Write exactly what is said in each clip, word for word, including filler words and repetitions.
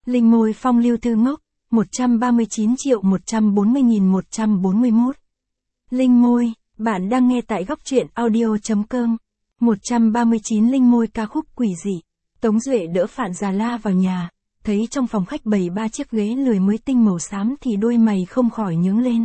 Linh môi phong lưu thư ngốc, một trăm ba mươi chín triệu một trăm bốn mươi nghìn một trăm bốn mươi mốt. Linh môi, bạn đang nghe tại góc truyện audio.com. một trăm ba mươi chín Linh môi ca khúc quỷ dị. Tống Duệ đỡ Phạn Già La vào nhà, thấy trong phòng khách bày ba chiếc ghế lười mới tinh màu xám thì đôi mày không khỏi nhướng lên.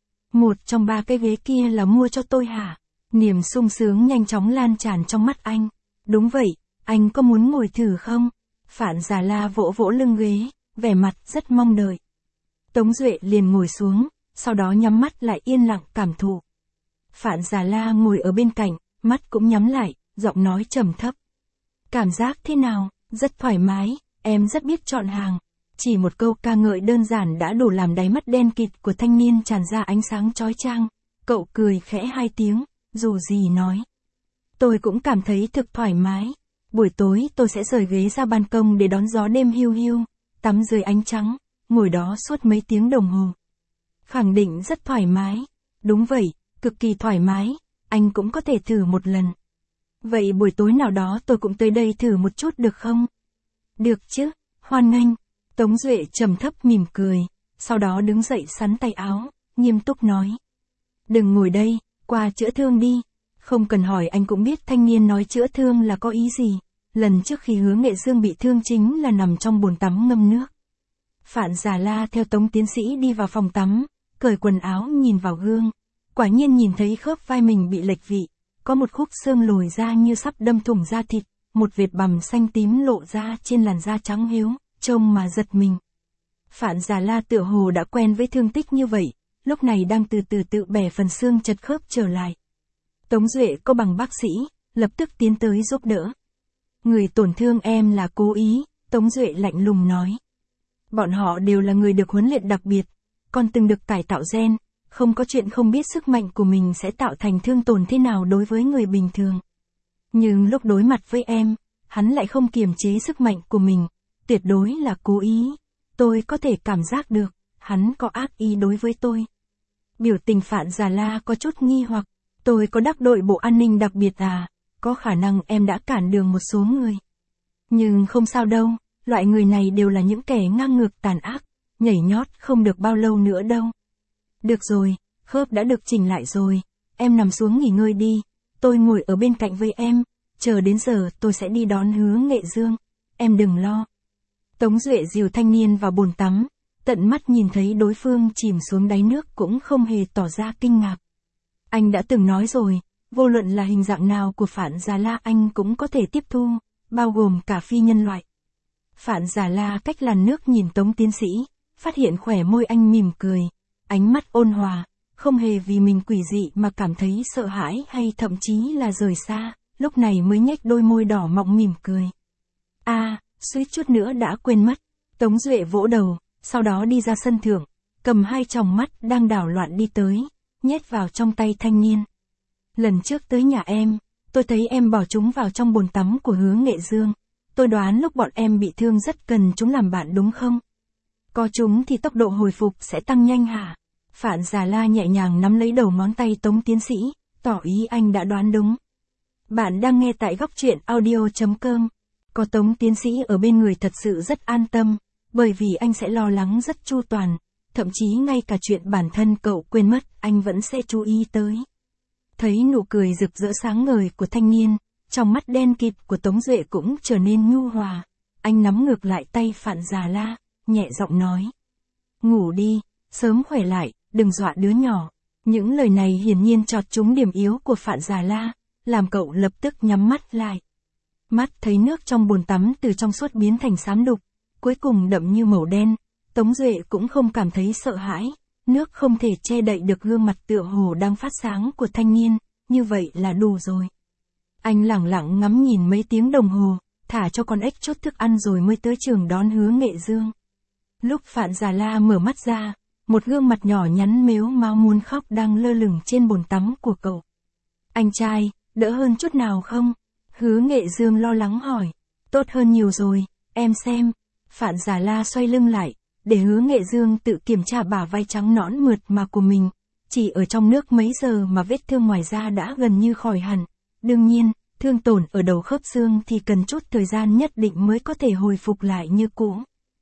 Một trong ba cái ghế kia là mua cho tôi hả? Niềm sung sướng nhanh chóng lan tràn trong mắt anh. Đúng vậy, anh có muốn ngồi thử không? Phạn Già La vỗ vỗ lưng ghế, vẻ mặt rất mong đợi. Tống Duệ liền ngồi xuống, sau đó nhắm mắt lại yên lặng cảm thụ. Phạn Già La ngồi ở bên cạnh, mắt cũng nhắm lại, giọng nói trầm thấp. Cảm giác thế nào? Rất thoải mái, em rất biết chọn hàng. Chỉ một câu ca ngợi đơn giản đã đủ làm đáy mắt đen kịt của thanh niên tràn ra ánh sáng chói chang. Cậu cười khẽ hai tiếng, dù gì nói. Tôi cũng cảm thấy thực thoải mái. Buổi tối tôi sẽ rời ghế ra ban công để đón gió đêm hiu hiu, tắm dưới ánh trắng, ngồi đó suốt mấy tiếng đồng hồ. Khẳng định rất thoải mái. Đúng vậy, cực kỳ thoải mái, anh cũng có thể thử một lần. Vậy buổi tối nào đó tôi cũng tới đây thử một chút được không? Được chứ, hoan nghênh. Tống Duệ trầm thấp mỉm cười, sau đó đứng dậy xắn tay áo, nghiêm túc nói. Đừng ngồi đây, qua chữa thương đi. Không cần hỏi anh cũng biết thanh niên nói chữa thương là có ý gì. Lần trước khi Hứa Nghệ Dương bị thương chính là nằm trong bồn tắm ngâm nước. Phạn Già La theo Tống tiến sĩ đi vào phòng tắm, cởi quần áo nhìn vào gương. Quả nhiên nhìn thấy khớp vai mình bị lệch vị, có một khúc xương lồi ra như sắp đâm thủng da thịt, một vệt bằm xanh tím lộ ra trên làn da trắng hiếu, trông mà giật mình. Phạn Già La tựa hồ đã quen với thương tích như vậy, lúc này đang từ từ tự bẻ phần xương chật khớp trở lại. Tống Duệ có bằng bác sĩ, lập tức tiến tới giúp đỡ. Người tổn thương em là cố ý, Tống Duệ lạnh lùng nói. Bọn họ đều là người được huấn luyện đặc biệt, còn từng được cải tạo gen, không có chuyện không biết sức mạnh của mình sẽ tạo thành thương tổn thế nào đối với người bình thường. Nhưng lúc đối mặt với em, hắn lại không kiềm chế sức mạnh của mình, tuyệt đối là cố ý. Tôi có thể cảm giác được, hắn có ác ý đối với tôi. Biểu tình Phạn Già La có chút nghi hoặc, tôi có đắc đội bộ an ninh đặc biệt à, có khả năng em đã cản đường một số người. Nhưng không sao đâu, loại người này đều là những kẻ ngang ngược tàn ác, nhảy nhót không được bao lâu nữa đâu. Được rồi, khớp đã được chỉnh lại rồi, em nằm xuống nghỉ ngơi đi, tôi ngồi ở bên cạnh với em, chờ đến giờ tôi sẽ đi đón Hứa Nghệ Dương, em đừng lo. Tống Duệ dìu thanh niên vào bồn tắm, tận mắt nhìn thấy đối phương chìm xuống đáy nước cũng không hề tỏ ra kinh ngạc. Anh đã từng nói rồi, vô luận là hình dạng nào của Phạn Già La anh cũng có thể tiếp thu, bao gồm cả phi nhân loại. Phạn Già La cách làn nước nhìn Tống tiến sĩ, phát hiện khỏe môi anh mỉm cười, ánh mắt ôn hòa, không hề vì mình quỷ dị mà cảm thấy sợ hãi hay thậm chí là rời xa, lúc này mới nhếch đôi môi đỏ mọng mỉm cười. A, à, suýt chút nữa đã quên mất. Tống Duệ vỗ đầu, sau đó đi ra sân thượng, cầm hai tròng mắt đang đảo loạn đi tới, nhét vào trong tay thanh niên. Lần trước tới nhà em, tôi thấy em bỏ chúng vào trong bồn tắm của Hứa Nghệ Dương. Tôi đoán lúc bọn em bị thương rất cần chúng làm bạn đúng không? Có chúng thì tốc độ hồi phục sẽ tăng nhanh hả? Phạn Già La nhẹ nhàng nắm lấy đầu ngón tay Tống tiến sĩ, tỏ ý anh đã đoán đúng. Bạn đang nghe tại góc truyện audio.com. Có Tống tiến sĩ ở bên người thật sự rất an tâm, bởi vì anh sẽ lo lắng rất chu toàn, thậm chí ngay cả chuyện bản thân cậu quên mất anh vẫn sẽ chú ý tới. Thấy nụ cười rực rỡ sáng ngời của thanh niên, trong mắt đen kịt của Tống Duệ cũng trở nên nhu hòa. Anh nắm ngược lại tay Phạn Già La, nhẹ giọng nói. Ngủ đi, sớm khỏe lại, đừng dọa đứa nhỏ. Những lời này hiển nhiên chọt trúng điểm yếu của Phạn Già La, làm cậu lập tức nhắm mắt lại. Mắt thấy nước trong bồn tắm từ trong suốt biến thành xám đục, cuối cùng đậm như màu đen, Tống Duệ cũng không cảm thấy sợ hãi, nước không thể che đậy được gương mặt tựa hồ đang phát sáng của thanh niên, như vậy là đủ rồi. Anh lẳng lặng ngắm nhìn mấy tiếng đồng hồ, thả cho con ếch chút thức ăn rồi mới tới trường đón Hứa Nghệ Dương. Lúc Phạn Già La mở mắt ra, một gương mặt nhỏ nhắn mếu máo muốn khóc đang lơ lửng trên bồn tắm của cậu. Anh trai, đỡ hơn chút nào không? Hứa Nghệ Dương lo lắng hỏi. Tốt hơn nhiều rồi, em xem. Phạn Già La xoay lưng lại, để Hứa Nghệ Dương tự kiểm tra bả vai trắng nõn mượt mà của mình. Chỉ ở trong nước mấy giờ mà vết thương ngoài da đã gần như khỏi hẳn. Đương nhiên, thương tổn ở đầu khớp xương thì cần chút thời gian nhất định mới có thể hồi phục lại như cũ.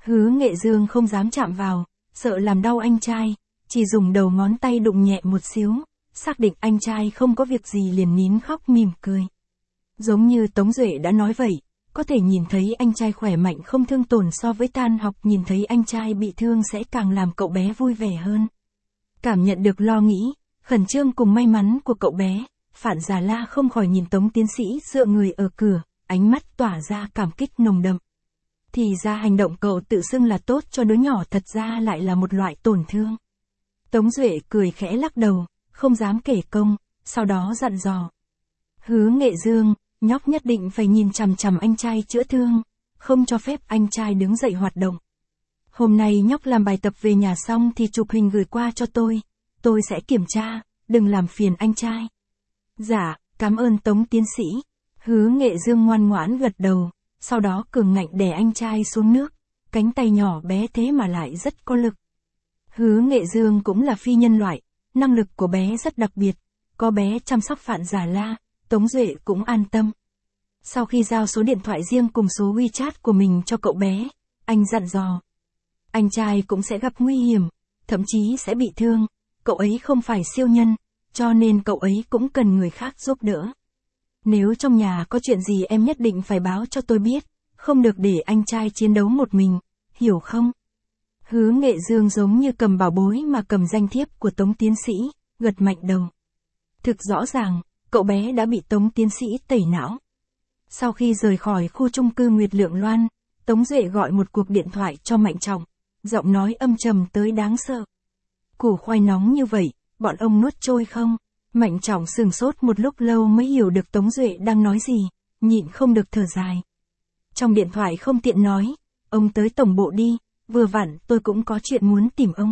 Hứa Nghệ Dương không dám chạm vào, sợ làm đau anh trai, chỉ dùng đầu ngón tay đụng nhẹ một xíu, xác định anh trai không có việc gì liền nín khóc mỉm cười. Giống như Tống Duệ đã nói vậy, có thể nhìn thấy anh trai khỏe mạnh không thương tổn so với tan học nhìn thấy anh trai bị thương sẽ càng làm cậu bé vui vẻ hơn. Cảm nhận được lo nghĩ, khẩn trương cùng may mắn của cậu bé, Phản Già La không khỏi nhìn Tống tiến sĩ dựa người ở cửa, ánh mắt tỏa ra cảm kích nồng đậm. Thì ra hành động cậu tự xưng là tốt cho đứa nhỏ thật ra lại là một loại tổn thương. Tống Duệ cười khẽ lắc đầu, không dám kể công, sau đó dặn dò. Hứa Nghệ Dương, nhóc nhất định phải nhìn chằm chằm anh trai chữa thương, không cho phép anh trai đứng dậy hoạt động. Hôm nay nhóc làm bài tập về nhà xong thì chụp hình gửi qua cho tôi, tôi sẽ kiểm tra, đừng làm phiền anh trai. Dạ, cảm ơn Tống tiến sĩ. Hứa Nghệ Dương ngoan ngoãn gật đầu, sau đó cường ngạnh đè anh trai xuống nước, cánh tay nhỏ bé thế mà lại rất có lực. Hứa Nghệ Dương cũng là phi nhân loại, năng lực của bé rất đặc biệt, có bé chăm sóc Phản Già La, Tống Duệ cũng an tâm. Sau khi giao số điện thoại riêng cùng số WeChat của mình cho cậu bé, anh dặn dò. Anh trai cũng sẽ gặp nguy hiểm, thậm chí sẽ bị thương, cậu ấy không phải siêu nhân, cho nên cậu ấy cũng cần người khác giúp đỡ. Nếu trong nhà có chuyện gì em nhất định phải báo cho tôi biết, không được để anh trai chiến đấu một mình, hiểu không? Hứa Nghệ Dương giống như cầm bảo bối mà cầm danh thiếp của Tống tiến sĩ, gật mạnh đầu. Thực rõ ràng, cậu bé đã bị Tống tiến sĩ tẩy não. Sau khi rời khỏi khu chung cư Nguyệt Lượng Loan, Tống Duệ gọi một cuộc điện thoại cho Mạnh Trọng, giọng nói âm trầm tới đáng sợ. Củ khoai nóng như vậy, bọn ông nuốt trôi không? Mạnh Trọng sừng sốt một lúc lâu mới hiểu được Tống Duệ đang nói gì, nhịn không được thở dài. Trong điện thoại không tiện nói, ông tới tổng bộ đi, vừa vặn tôi cũng có chuyện muốn tìm ông.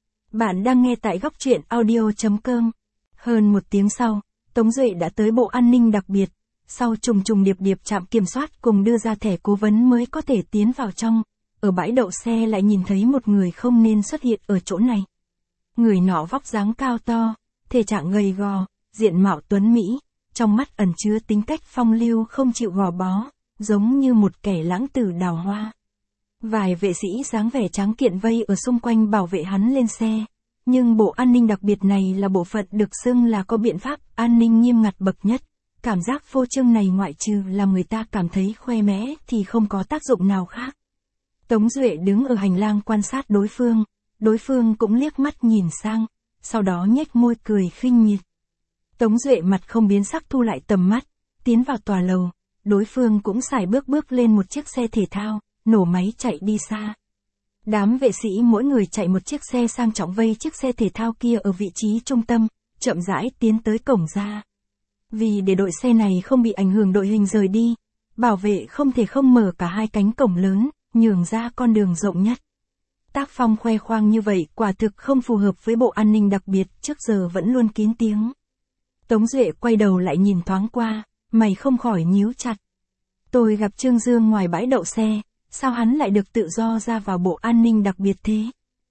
Bạn đang nghe tại góc truyện audio chấm com. Hơn một tiếng sau, Tống Duệ đã tới Bộ An ninh đặc biệt, sau trùng trùng điệp điệp trạm kiểm soát cùng đưa ra thẻ cố vấn mới có thể tiến vào trong, ở bãi đậu xe lại nhìn thấy một người không nên xuất hiện ở chỗ này. Người nọ vóc dáng cao to, thể trạng gầy gò, diện mạo tuấn mỹ, trong mắt ẩn chứa tính cách phong lưu không chịu gò bó, giống như một kẻ lãng tử đào hoa. Vài vệ sĩ dáng vẻ tráng kiện vây ở xung quanh bảo vệ hắn lên xe, nhưng bộ an ninh đặc biệt này là bộ phận được xưng là có biện pháp an ninh nghiêm ngặt bậc nhất. Cảm giác phô trương này ngoại trừ làm người ta cảm thấy khoe mẽ thì không có tác dụng nào khác. Tống Duệ đứng ở hành lang quan sát đối phương, đối phương cũng liếc mắt nhìn sang, sau đó nhếch môi cười khinh miệt. Tống Duệ mặt không biến sắc thu lại tầm mắt, tiến vào tòa lầu, đối phương cũng sải bước bước lên một chiếc xe thể thao, nổ máy chạy đi xa. Đám vệ sĩ mỗi người chạy một chiếc xe sang trọng vây chiếc xe thể thao kia ở vị trí trung tâm, chậm rãi tiến tới cổng ra. Vì để đội xe này không bị ảnh hưởng đội hình rời đi, bảo vệ không thể không mở cả hai cánh cổng lớn, nhường ra con đường rộng nhất. Tác phong khoe khoang như vậy quả thực không phù hợp với bộ an ninh đặc biệt trước giờ vẫn luôn kín tiếng. Tống Duệ quay đầu lại nhìn thoáng qua, mày không khỏi nhíu chặt. Tôi gặp Trương Dương ngoài bãi đậu xe, sao hắn lại được tự do ra vào bộ an ninh đặc biệt thế?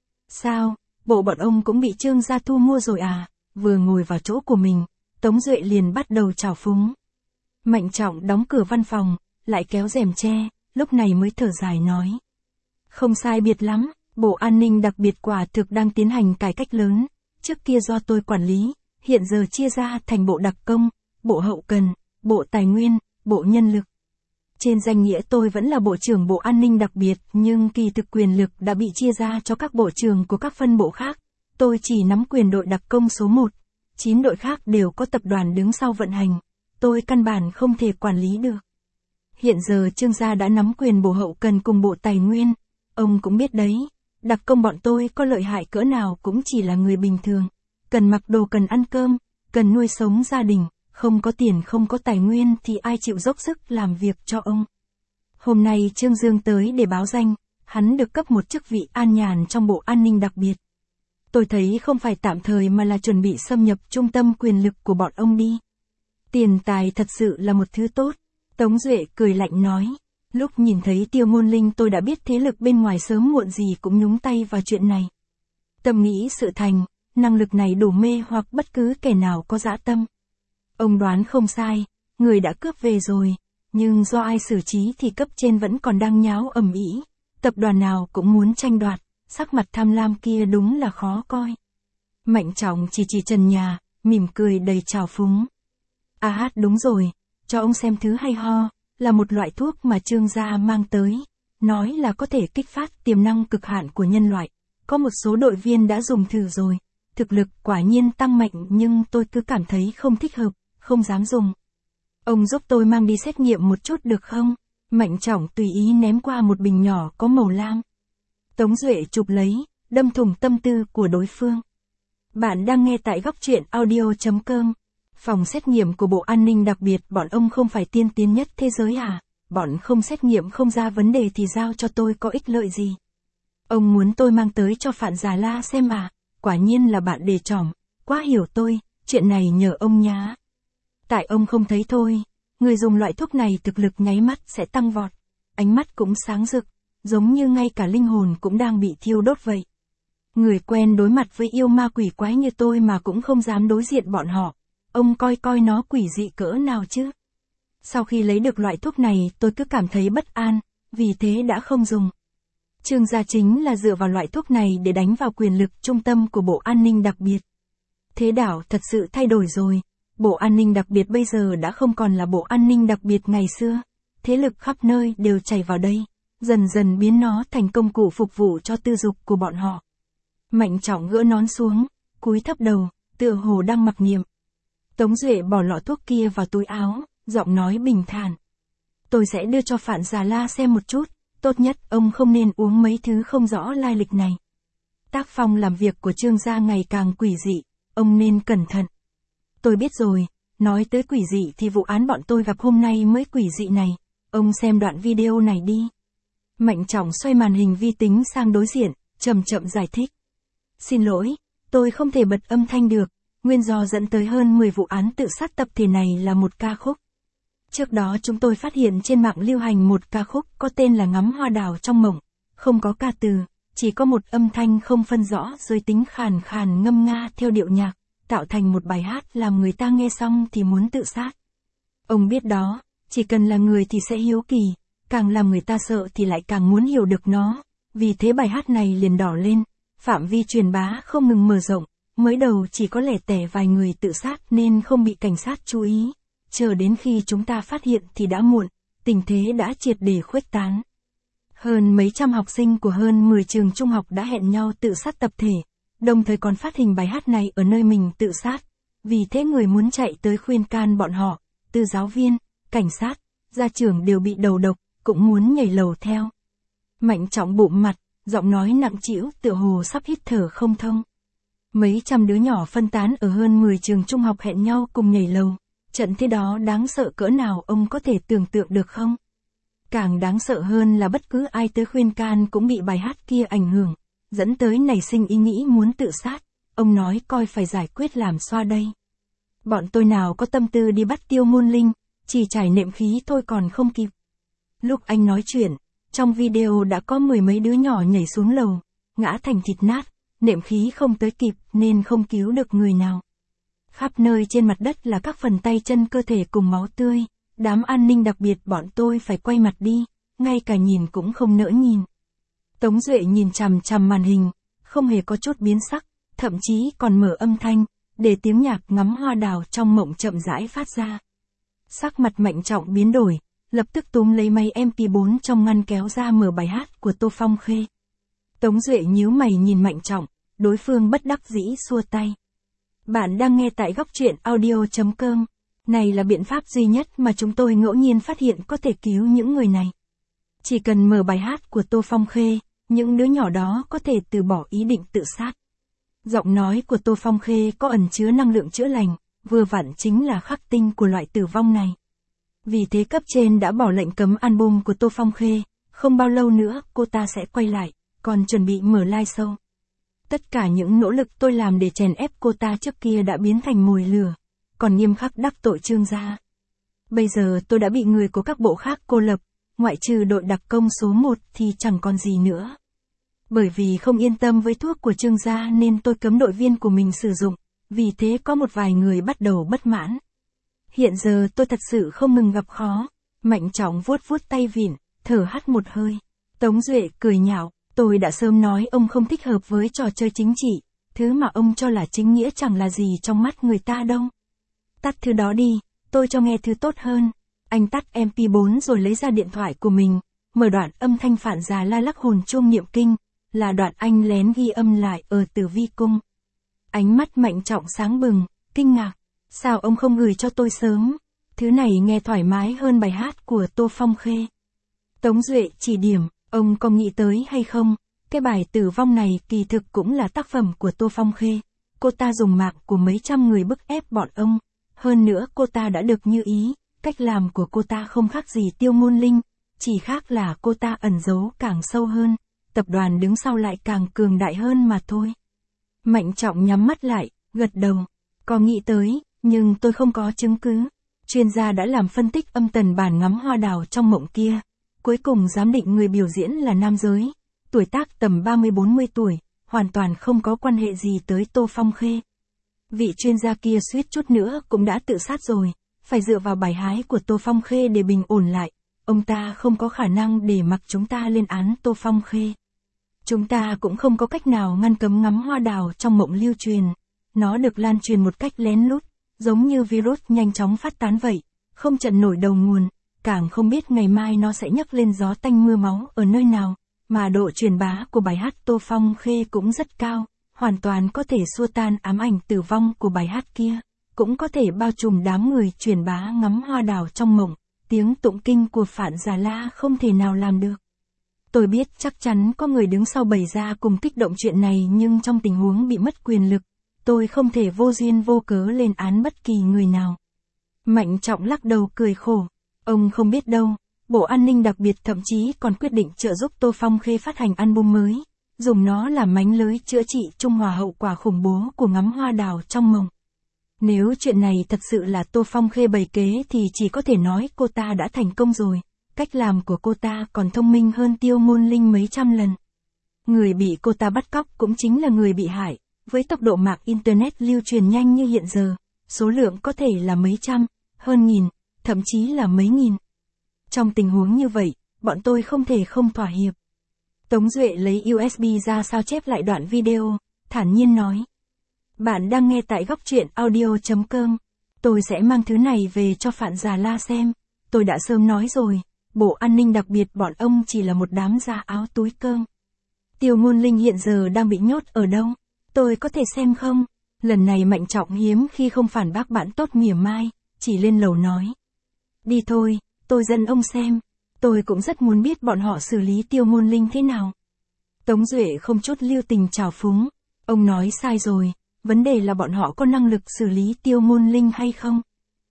Sao, bộ bọn ông cũng bị Trương gia thu mua rồi à? Vừa ngồi vào chỗ của mình, Tống Duệ liền bắt đầu trào phúng. Mạnh Trọng đóng cửa văn phòng, lại kéo rèm che, lúc này mới thở dài nói. Không sai biệt lắm, bộ an ninh đặc biệt quả thực đang tiến hành cải cách lớn, trước kia do tôi quản lý, hiện giờ chia ra thành bộ đặc công, bộ hậu cần, bộ tài nguyên, bộ nhân lực. Trên danh nghĩa tôi vẫn là bộ trưởng bộ an ninh đặc biệt, nhưng kỳ thực quyền lực đã bị chia ra cho các bộ trưởng của các phân bộ khác. Tôi chỉ nắm quyền đội đặc công số một, chín đội khác đều có tập đoàn đứng sau vận hành, tôi căn bản không thể quản lý được. Hiện giờ Trương gia đã nắm quyền bộ hậu cần cùng bộ tài nguyên, ông cũng biết đấy, đặc công bọn tôi có lợi hại cỡ nào cũng chỉ là người bình thường, cần mặc đồ cần ăn cơm, cần nuôi sống gia đình, không có tiền không có tài nguyên thì ai chịu dốc sức làm việc cho ông. Hôm nay Trương Dương tới để báo danh, hắn được cấp một chức vị an nhàn trong bộ an ninh đặc biệt. Tôi thấy không phải tạm thời mà là chuẩn bị xâm nhập trung tâm quyền lực của bọn ông đi. Tiền tài thật sự là một thứ tốt. Tống Duệ cười lạnh nói. Lúc nhìn thấy Tiêu Ngôn Linh tôi đã biết thế lực bên ngoài sớm muộn gì cũng nhúng tay vào chuyện này. Tâm nghĩ sự thành, năng lực này đủ mê hoặc bất cứ kẻ nào có dã tâm. Ông đoán không sai, người đã cướp về rồi, nhưng do ai xử trí thì cấp trên vẫn còn đang nháo ầm ĩ. tập đoàn nào cũng muốn tranh đoạt, sắc mặt tham lam kia đúng là khó coi. Mạnh Trọng chỉ chỉ trần nhà, mỉm cười đầy trào phúng. À hát đúng rồi, cho ông xem thứ hay ho, là một loại thuốc mà Trương gia mang tới, nói là có thể kích phát tiềm năng cực hạn của nhân loại. Có một số đội viên đã dùng thử rồi, thực lực quả nhiên tăng mạnh nhưng tôi cứ cảm thấy không thích hợp, không dám dùng. Ông giúp tôi mang đi xét nghiệm một chút được không? Mạnh Trọng tùy ý ném qua một bình nhỏ có màu lam. Tống Duệ chụp lấy, đâm thủng tâm tư của đối phương. Bạn đang nghe tại góc truyện audio chấm com. Phòng xét nghiệm của Bộ An ninh đặc biệt bọn ông không phải tiên tiến nhất thế giới à? Bọn không xét nghiệm không ra vấn đề thì giao cho tôi có ích lợi gì? Ông muốn tôi mang tới cho Phạn Già La xem à? Quả nhiên là bạn đề trỏm, quá hiểu tôi, chuyện này nhờ ông nhá. Tại ông không thấy thôi, người dùng loại thuốc này thực lực nháy mắt sẽ tăng vọt, ánh mắt cũng sáng rực, giống như ngay cả linh hồn cũng đang bị thiêu đốt vậy. Người quen đối mặt với yêu ma quỷ quái như tôi mà cũng không dám đối diện bọn họ, ông coi coi nó quỷ dị cỡ nào chứ. Sau khi lấy được loại thuốc này tôi cứ cảm thấy bất an, vì thế đã không dùng. Trương gia chính là dựa vào loại thuốc này để đánh vào quyền lực trung tâm của Bộ An ninh đặc biệt. Thế đảo thật sự thay đổi rồi, Bộ An ninh đặc biệt bây giờ đã không còn là Bộ An ninh đặc biệt ngày xưa, thế lực khắp nơi đều chảy vào đây, dần dần biến nó thành công cụ phục vụ cho tư dục của bọn họ. Mạnh Trọng gỡ nón xuống, cúi thấp đầu, tựa hồ đang mặc niệm. Tống Duệ bỏ lọ thuốc kia vào túi áo, giọng nói bình thản. Tôi sẽ đưa cho Phạn Già La xem một chút, tốt nhất ông không nên uống mấy thứ không rõ lai lịch này. Tác phong làm việc của Trương gia ngày càng quỷ dị, ông nên cẩn thận. Tôi biết rồi, nói tới quỷ dị thì vụ án bọn tôi gặp hôm nay mới quỷ dị này, ông xem đoạn video này đi. Mạnh Trọng xoay màn hình vi tính sang đối diện, chậm chậm giải thích. Xin lỗi, tôi không thể bật âm thanh được, nguyên do dẫn tới hơn mười vụ án tự sát tập thể này là một ca khúc. Trước đó chúng tôi phát hiện trên mạng lưu hành một ca khúc có tên là Ngắm Hoa Đào Trong Mộng, không có ca từ, chỉ có một âm thanh không phân rõ giới tính khàn khàn ngâm nga theo điệu nhạc, tạo thành một bài hát làm người ta nghe xong thì muốn tự sát. Ông biết đó, chỉ cần là người thì sẽ hiếu kỳ, càng làm người ta sợ thì lại càng muốn hiểu được nó, vì thế bài hát này liền đỏ lên, phạm vi truyền bá không ngừng mở rộng, mới đầu chỉ có lẻ tẻ vài người tự sát nên không bị cảnh sát chú ý. Chờ đến khi chúng ta phát hiện thì đã muộn, tình thế đã triệt để khuếch tán. Hơn mấy trăm học sinh của hơn mười trường trung học đã hẹn nhau tự sát tập thể, đồng thời còn phát hình bài hát này ở nơi mình tự sát. Vì thế người muốn chạy tới khuyên can bọn họ, từ giáo viên, cảnh sát, gia trưởng đều bị đầu độc, cũng muốn nhảy lầu theo. Mạnh Trọng bụm mặt, giọng nói nặng trĩu tựa hồ sắp hít thở không thông. Mấy trăm đứa nhỏ phân tán ở hơn mười trường trung học hẹn nhau cùng nhảy lầu. Trận thế đó đáng sợ cỡ nào ông có thể tưởng tượng được không? Càng đáng sợ hơn là bất cứ ai tới khuyên can cũng bị bài hát kia ảnh hưởng, dẫn tới nảy sinh ý nghĩ muốn tự sát. Ông nói coi phải giải quyết làm xoa đây. Bọn tôi nào có tâm tư đi bắt Tiêu Môn Linh, chỉ trải nệm khí thôi còn không kịp. Lúc anh nói chuyện, trong video đã có mười mấy đứa nhỏ nhảy xuống lầu, ngã thành thịt nát, nệm khí không tới kịp nên không cứu được người nào. Khắp nơi trên mặt đất là các phần tay chân cơ thể cùng máu tươi, đám an ninh đặc biệt bọn tôi phải quay mặt đi, ngay cả nhìn cũng không nỡ nhìn. Tống Duệ nhìn chằm chằm màn hình, không hề có chút biến sắc, thậm chí còn mở âm thanh, để tiếng nhạc Ngắm Hoa Đào Trong Mộng chậm rãi phát ra. Sắc mặt Mạnh Trọng biến đổi, lập tức túm lấy máy em pê bốn trong ngăn kéo ra mở bài hát của Tô Phong Khê. Tống Duệ nhíu mày nhìn Mạnh Trọng, đối phương bất đắc dĩ xua tay. Bạn đang nghe tại góc truyện audio chấm com. Này là biện pháp duy nhất mà chúng tôi ngẫu nhiên phát hiện có thể cứu những người này. Chỉ cần mở bài hát của Tô Phong Khê, những đứa nhỏ đó có thể từ bỏ ý định tự sát. Giọng nói của Tô Phong Khê có ẩn chứa năng lượng chữa lành, vừa vặn chính là khắc tinh của loại tử vong này. Vì thế cấp trên đã bỏ lệnh cấm album của Tô Phong Khê, không bao lâu nữa cô ta sẽ quay lại, còn chuẩn bị mở live show. Tất cả những nỗ lực tôi làm để chèn ép cô ta trước kia đã biến thành mồi lửa, còn nghiêm khắc đắc tội Trương gia. Bây giờ tôi đã bị người của các bộ khác cô lập, ngoại trừ đội đặc công số một thì chẳng còn gì nữa. Bởi vì không yên tâm với thuốc của Trương gia nên tôi cấm đội viên của mình sử dụng, vì thế có một vài người bắt đầu bất mãn. Hiện giờ tôi thật sự không ngừng gặp khó. Mạnh Trọng vuốt vuốt tay vịn, thở hắt một hơi. Tống Duệ cười nhạo, tôi đã sớm nói ông không thích hợp với trò chơi chính trị, thứ mà ông cho là chính nghĩa chẳng là gì trong mắt người ta đâu. Tắt thứ đó đi, tôi cho nghe thứ tốt hơn. Anh tắt em pê bốn rồi lấy ra điện thoại của mình, mở đoạn âm thanh Phạn Già La lắc hồn chuông niệm kinh, là đoạn anh lén ghi âm lại ở Tử Vi Cung. Ánh mắt Mạnh Trọng sáng bừng, kinh ngạc, sao ông không gửi cho tôi sớm, thứ này nghe thoải mái hơn bài hát của Tô Phong Khê. Tống Duệ chỉ điểm, ông có nghĩ tới hay không, cái bài Tử Vong này kỳ thực cũng là tác phẩm của Tô Phong Khê, cô ta dùng mạng của mấy trăm người bức ép bọn ông, hơn nữa cô ta đã được như ý, cách làm của cô ta không khác gì Tiêu Ngôn Linh, chỉ khác là cô ta ẩn giấu càng sâu hơn, tập đoàn đứng sau lại càng cường đại hơn mà thôi. Mạnh Trọng nhắm mắt lại, gật đầu, có nghĩ tới, nhưng tôi không có chứng cứ. Chuyên gia đã làm phân tích âm tần bản ngắm hoa đào trong mộng kia, cuối cùng giám định người biểu diễn là nam giới, tuổi tác tầm ba mươi bốn mươi tuổi, hoàn toàn không có quan hệ gì tới Tô Phong Khê. Vị chuyên gia kia suýt chút nữa cũng đã tự sát rồi, phải dựa vào bài hái của Tô Phong Khê để bình ổn lại, ông ta không có khả năng để mặc chúng ta lên án Tô Phong Khê. Chúng ta cũng không có cách nào ngăn cấm ngắm hoa đào trong mộng lưu truyền, nó được lan truyền một cách lén lút, giống như virus nhanh chóng phát tán vậy, không chặn nổi đầu nguồn, càng không biết ngày mai nó sẽ nhấc lên gió tanh mưa máu ở nơi nào, mà độ truyền bá của bài hát Tô Phong Khê cũng rất cao, hoàn toàn có thể xua tan ám ảnh tử vong của bài hát kia, cũng có thể bao trùm đám người truyền bá ngắm hoa đào trong mộng, tiếng tụng kinh của Phạn Già La không thể nào làm được. Tôi biết chắc chắn có người đứng sau bày ra cùng kích động chuyện này, nhưng trong tình huống bị mất quyền lực, tôi không thể vô duyên vô cớ lên án bất kỳ người nào. Mạnh Trọng lắc đầu cười khổ, ông không biết đâu, Bộ An ninh đặc biệt thậm chí còn quyết định trợ giúp Tô Phong Khê phát hành album mới, dùng nó làm mánh lưới chữa trị trung hòa hậu quả khủng bố của ngắm hoa đào trong mộng. Nếu chuyện này thật sự là Tô Phong Khê bày kế thì chỉ có thể nói cô ta đã thành công rồi, cách làm của cô ta còn thông minh hơn Tiêu Ngôn Linh mấy trăm lần. Người bị cô ta bắt cóc cũng chính là người bị hại, với tốc độ mạng Internet lưu truyền nhanh như hiện giờ, số lượng có thể là mấy trăm, hơn nghìn, thậm chí là mấy nghìn. Trong tình huống như vậy, bọn tôi không thể không thỏa hiệp. Tống Duệ lấy u ét bê ra sao chép lại đoạn video, thản nhiên nói. Bạn đang nghe tại góc truyện audio chấm com. Tôi sẽ mang thứ này về cho Phạn Già La xem. Tôi đã sớm nói rồi, Bộ An ninh đặc biệt bọn ông chỉ là một đám da áo túi cơm. Tiêu Ngôn Linh hiện giờ đang bị nhốt ở đâu? Tôi có thể xem không? Lần này Mạnh Trọng hiếm khi không phản bác bạn tốt mỉa mai, chỉ lên lầu nói. Đi thôi, tôi dẫn ông xem. Tôi cũng rất muốn biết bọn họ xử lý Tiêu Ngôn Linh thế nào. Tống Duệ không chút lưu tình trào phúng. Ông nói sai rồi, vấn đề là bọn họ có năng lực xử lý Tiêu Ngôn Linh hay không?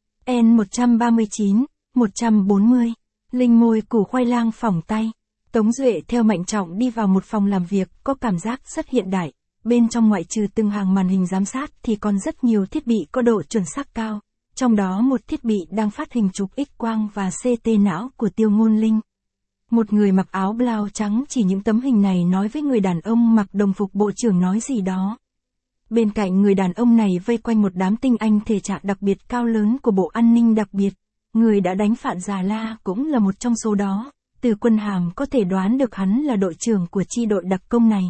N một trăm ba mươi chín, một trăm bốn mươi. Linh môi củ khoai lang phỏng tay. Tống Duệ theo Mạnh Trọng đi vào một phòng làm việc có cảm giác rất hiện đại. Bên trong ngoại trừ từng hàng màn hình giám sát thì còn rất nhiều thiết bị có độ chuẩn xác cao. Trong đó một thiết bị đang phát hình chụp X-quang và xê tê não của Tiêu Ngôn Linh. Một người mặc áo blau trắng chỉ những tấm hình này nói với người đàn ông mặc đồng phục bộ trưởng nói gì đó. Bên cạnh người đàn ông này vây quanh một đám tinh anh thể trạng đặc biệt cao lớn của Bộ An ninh đặc biệt. Người đã đánh Phạn Già La cũng là một trong số đó. Từ quân hàm có thể đoán được hắn là đội trưởng của chi đội đặc công này.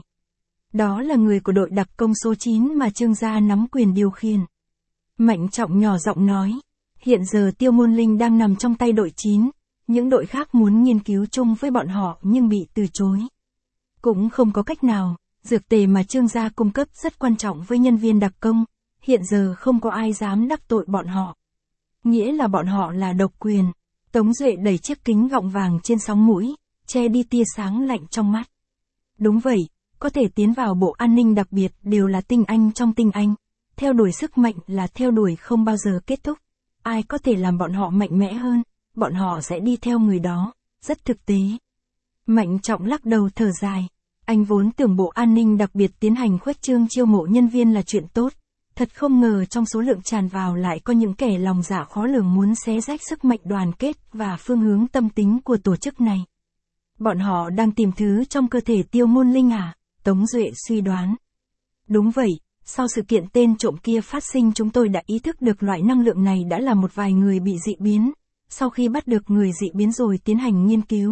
Đó là người của đội đặc công số chín mà Trương gia nắm quyền điều khiển. Mạnh Trọng nhỏ giọng nói, hiện giờ Tiêu Ngôn Linh đang nằm trong tay đội chín, những đội khác muốn nghiên cứu chung với bọn họ nhưng bị từ chối. Cũng không có cách nào, dược tề mà Trương gia cung cấp rất quan trọng với nhân viên đặc công, hiện giờ không có ai dám đắc tội bọn họ. Nghĩa là bọn họ là độc quyền. Tống Duệ đẩy chiếc kính gọng vàng trên sóng mũi, che đi tia sáng lạnh trong mắt. Đúng vậy, có thể tiến vào Bộ An ninh đặc biệt đều là tinh anh trong tinh anh. Theo đuổi sức mạnh là theo đuổi không bao giờ kết thúc. Ai có thể làm bọn họ mạnh mẽ hơn, bọn họ sẽ đi theo người đó, rất thực tế. Mạnh Trọng lắc đầu thở dài. Anh vốn tưởng Bộ An ninh đặc biệt tiến hành khuếch trương chiêu mộ nhân viên là chuyện tốt. Thật không ngờ trong số lượng tràn vào lại có những kẻ lòng dạ khó lường muốn xé rách sức mạnh đoàn kết và phương hướng tâm tính của tổ chức này. Bọn họ đang tìm thứ trong cơ thể Tiêu Ngôn Linh à? Tống Duệ suy đoán. Đúng vậy, sau sự kiện tên trộm kia phát sinh chúng tôi đã ý thức được loại năng lượng này đã là một vài người bị dị biến. Sau khi bắt được người dị biến rồi tiến hành nghiên cứu,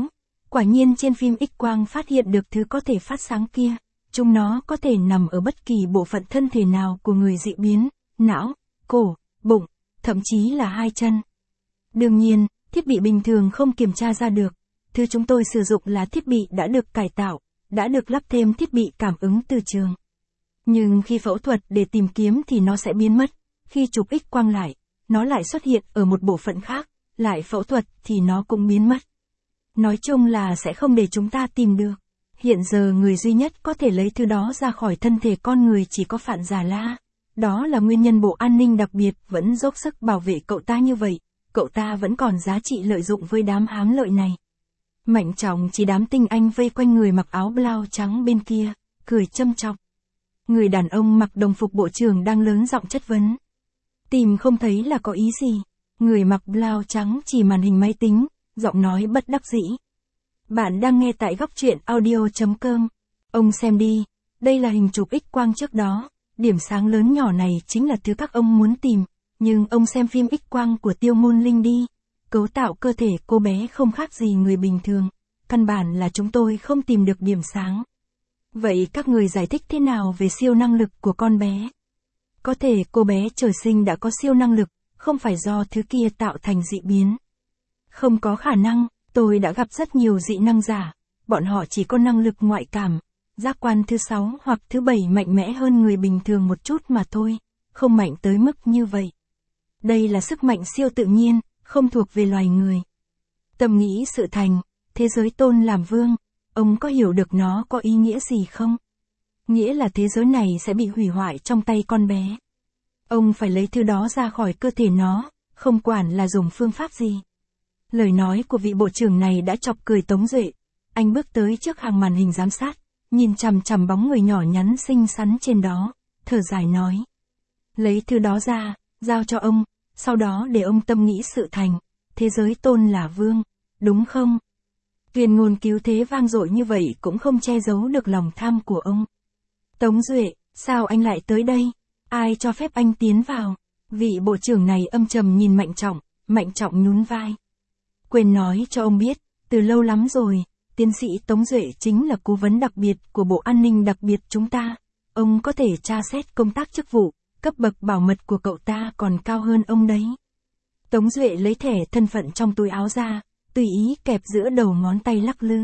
Quả nhiên trên phim X-quang phát hiện được thứ có thể phát sáng kia. Chúng nó có thể nằm ở bất kỳ bộ phận thân thể nào của người dị biến, não, cổ, bụng, thậm chí là hai chân. Đương nhiên, thiết bị bình thường không kiểm tra ra được. Thứ chúng tôi sử dụng là thiết bị đã được cải tạo, đã được lắp thêm thiết bị cảm ứng từ trường. Nhưng khi phẫu thuật để tìm kiếm thì nó sẽ biến mất. Khi chụp X-quang lại, nó lại xuất hiện ở một bộ phận khác, lại phẫu thuật thì nó cũng biến mất. Nói chung là sẽ không để chúng ta tìm được. Hiện giờ người duy nhất có thể lấy thứ đó ra khỏi thân thể con người chỉ có Phạn Già La. Đó là nguyên nhân Bộ An ninh đặc biệt vẫn dốc sức bảo vệ cậu ta như vậy. Cậu ta vẫn còn giá trị lợi dụng với đám hám lợi này. Mạnh Trọng chỉ đám tinh anh vây quanh người mặc áo blau trắng bên kia, cười châm chọc. Người đàn ông mặc đồng phục bộ trưởng đang lớn giọng chất vấn. Tìm không thấy là có ý gì. Người mặc blau trắng chỉ màn hình máy tính, giọng nói bất đắc dĩ. Bạn đang nghe tại góc truyện audio chấm com. Ông xem đi, đây là hình chụp X-quang trước đó, điểm sáng lớn nhỏ này chính là thứ các ông muốn tìm, nhưng ông xem phim X-quang của Tiêu Môn Linh đi. Cấu tạo cơ thể cô bé không khác gì người bình thường, căn bản là chúng tôi không tìm được điểm sáng. Vậy các người giải thích thế nào về siêu năng lực của con bé? Có thể cô bé trời sinh đã có siêu năng lực, không phải do thứ kia tạo thành dị biến. Không có khả năng, tôi đã gặp rất nhiều dị năng giả, bọn họ chỉ có năng lực ngoại cảm, giác quan thứ sáu hoặc thứ bảy mạnh mẽ hơn người bình thường một chút mà thôi, không mạnh tới mức như vậy. Đây là sức mạnh siêu tự nhiên, không thuộc về loài người. Tâm nghĩ sự thành, thế giới tôn làm vương, ông có hiểu được nó có ý nghĩa gì không? Nghĩa là thế giới này sẽ bị hủy hoại trong tay con bé. Ông phải lấy thứ đó ra khỏi cơ thể nó, không quản là dùng phương pháp gì. Lời nói của vị bộ trưởng này đã chọc cười Tống Duệ. Anh bước tới trước hàng màn hình giám sát, nhìn chằm chằm bóng người nhỏ nhắn xinh xắn trên đó, thở dài nói. Lấy thứ đó ra, giao cho ông, sau đó để ông tâm nghĩ sự thành, thế giới tôn là vương, đúng không? Tuyên ngôn cứu thế vang dội như vậy cũng không che giấu được lòng tham của ông. Tống Duệ, sao anh lại tới đây? Ai cho phép anh tiến vào? Vị bộ trưởng này âm trầm nhìn Mạnh Trọng, Mạnh Trọng nhún vai. Quên nói cho ông biết, từ lâu lắm rồi, tiến sĩ Tống Duệ chính là cố vấn đặc biệt của Bộ An ninh đặc biệt chúng ta. Ông có thể tra xét công tác chức vụ, cấp bậc bảo mật của cậu ta còn cao hơn ông đấy. Tống Duệ lấy thẻ thân phận trong túi áo ra, tùy ý kẹp giữa đầu ngón tay lắc lư.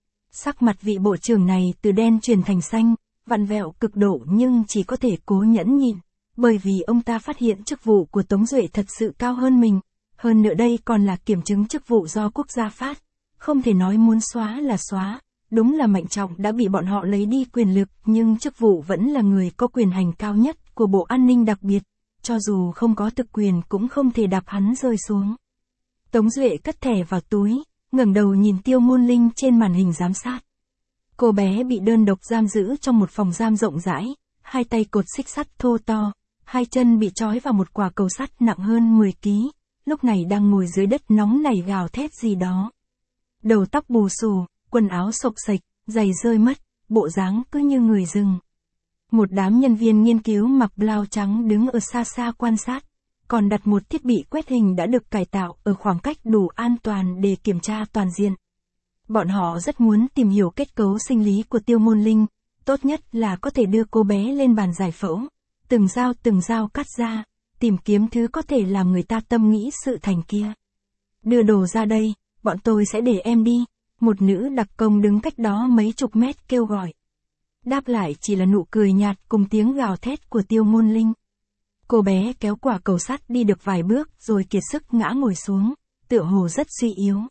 Sắc mặt vị bộ trưởng này từ đen chuyển thành xanh, vặn vẹo cực độ nhưng chỉ có thể cố nhẫn nhịn, bởi vì ông ta phát hiện chức vụ của Tống Duệ thật sự cao hơn mình. Hơn nữa đây còn là kiểm chứng chức vụ do quốc gia phát, không thể nói muốn xóa là xóa. Đúng là Mạnh Trọng đã bị bọn họ lấy đi quyền lực, nhưng chức vụ vẫn là người có quyền hành cao nhất của Bộ An ninh đặc biệt, cho dù không có thực quyền cũng không thể đạp hắn rơi xuống. Tống Duệ cất thẻ vào túi, ngẩng đầu nhìn Tiêu Môn Linh trên màn hình giám sát. Cô bé bị đơn độc giam giữ trong một phòng giam rộng rãi, hai tay cột xích sắt thô to, hai chân bị trói vào một quả cầu sắt nặng hơn mười ki lô gam, lúc này đang ngồi dưới đất nóng nảy gào thét gì đó. Đầu tóc bù xù, quần áo xộc xệch, giày rơi mất, bộ dáng cứ như người rừng. Một đám nhân viên nghiên cứu mặc blau trắng đứng ở xa xa quan sát, còn đặt một thiết bị quét hình đã được cải tạo ở khoảng cách đủ an toàn để kiểm tra toàn diện. Bọn họ rất muốn tìm hiểu kết cấu sinh lý của Tiêu Môn Linh, tốt nhất là có thể đưa cô bé lên bàn giải phẫu, từng dao từng dao cắt ra, tìm kiếm thứ có thể làm người ta tâm nghĩ sự thành kia. Đưa đồ ra đây, bọn tôi sẽ để em đi, một nữ đặc công đứng cách đó mấy chục mét kêu gọi. Đáp lại chỉ là nụ cười nhạt cùng tiếng gào thét của Tiêu Môn Linh. Cô bé kéo quả cầu sắt đi được vài bước rồi kiệt sức ngã ngồi xuống, tựa hồ rất suy yếu.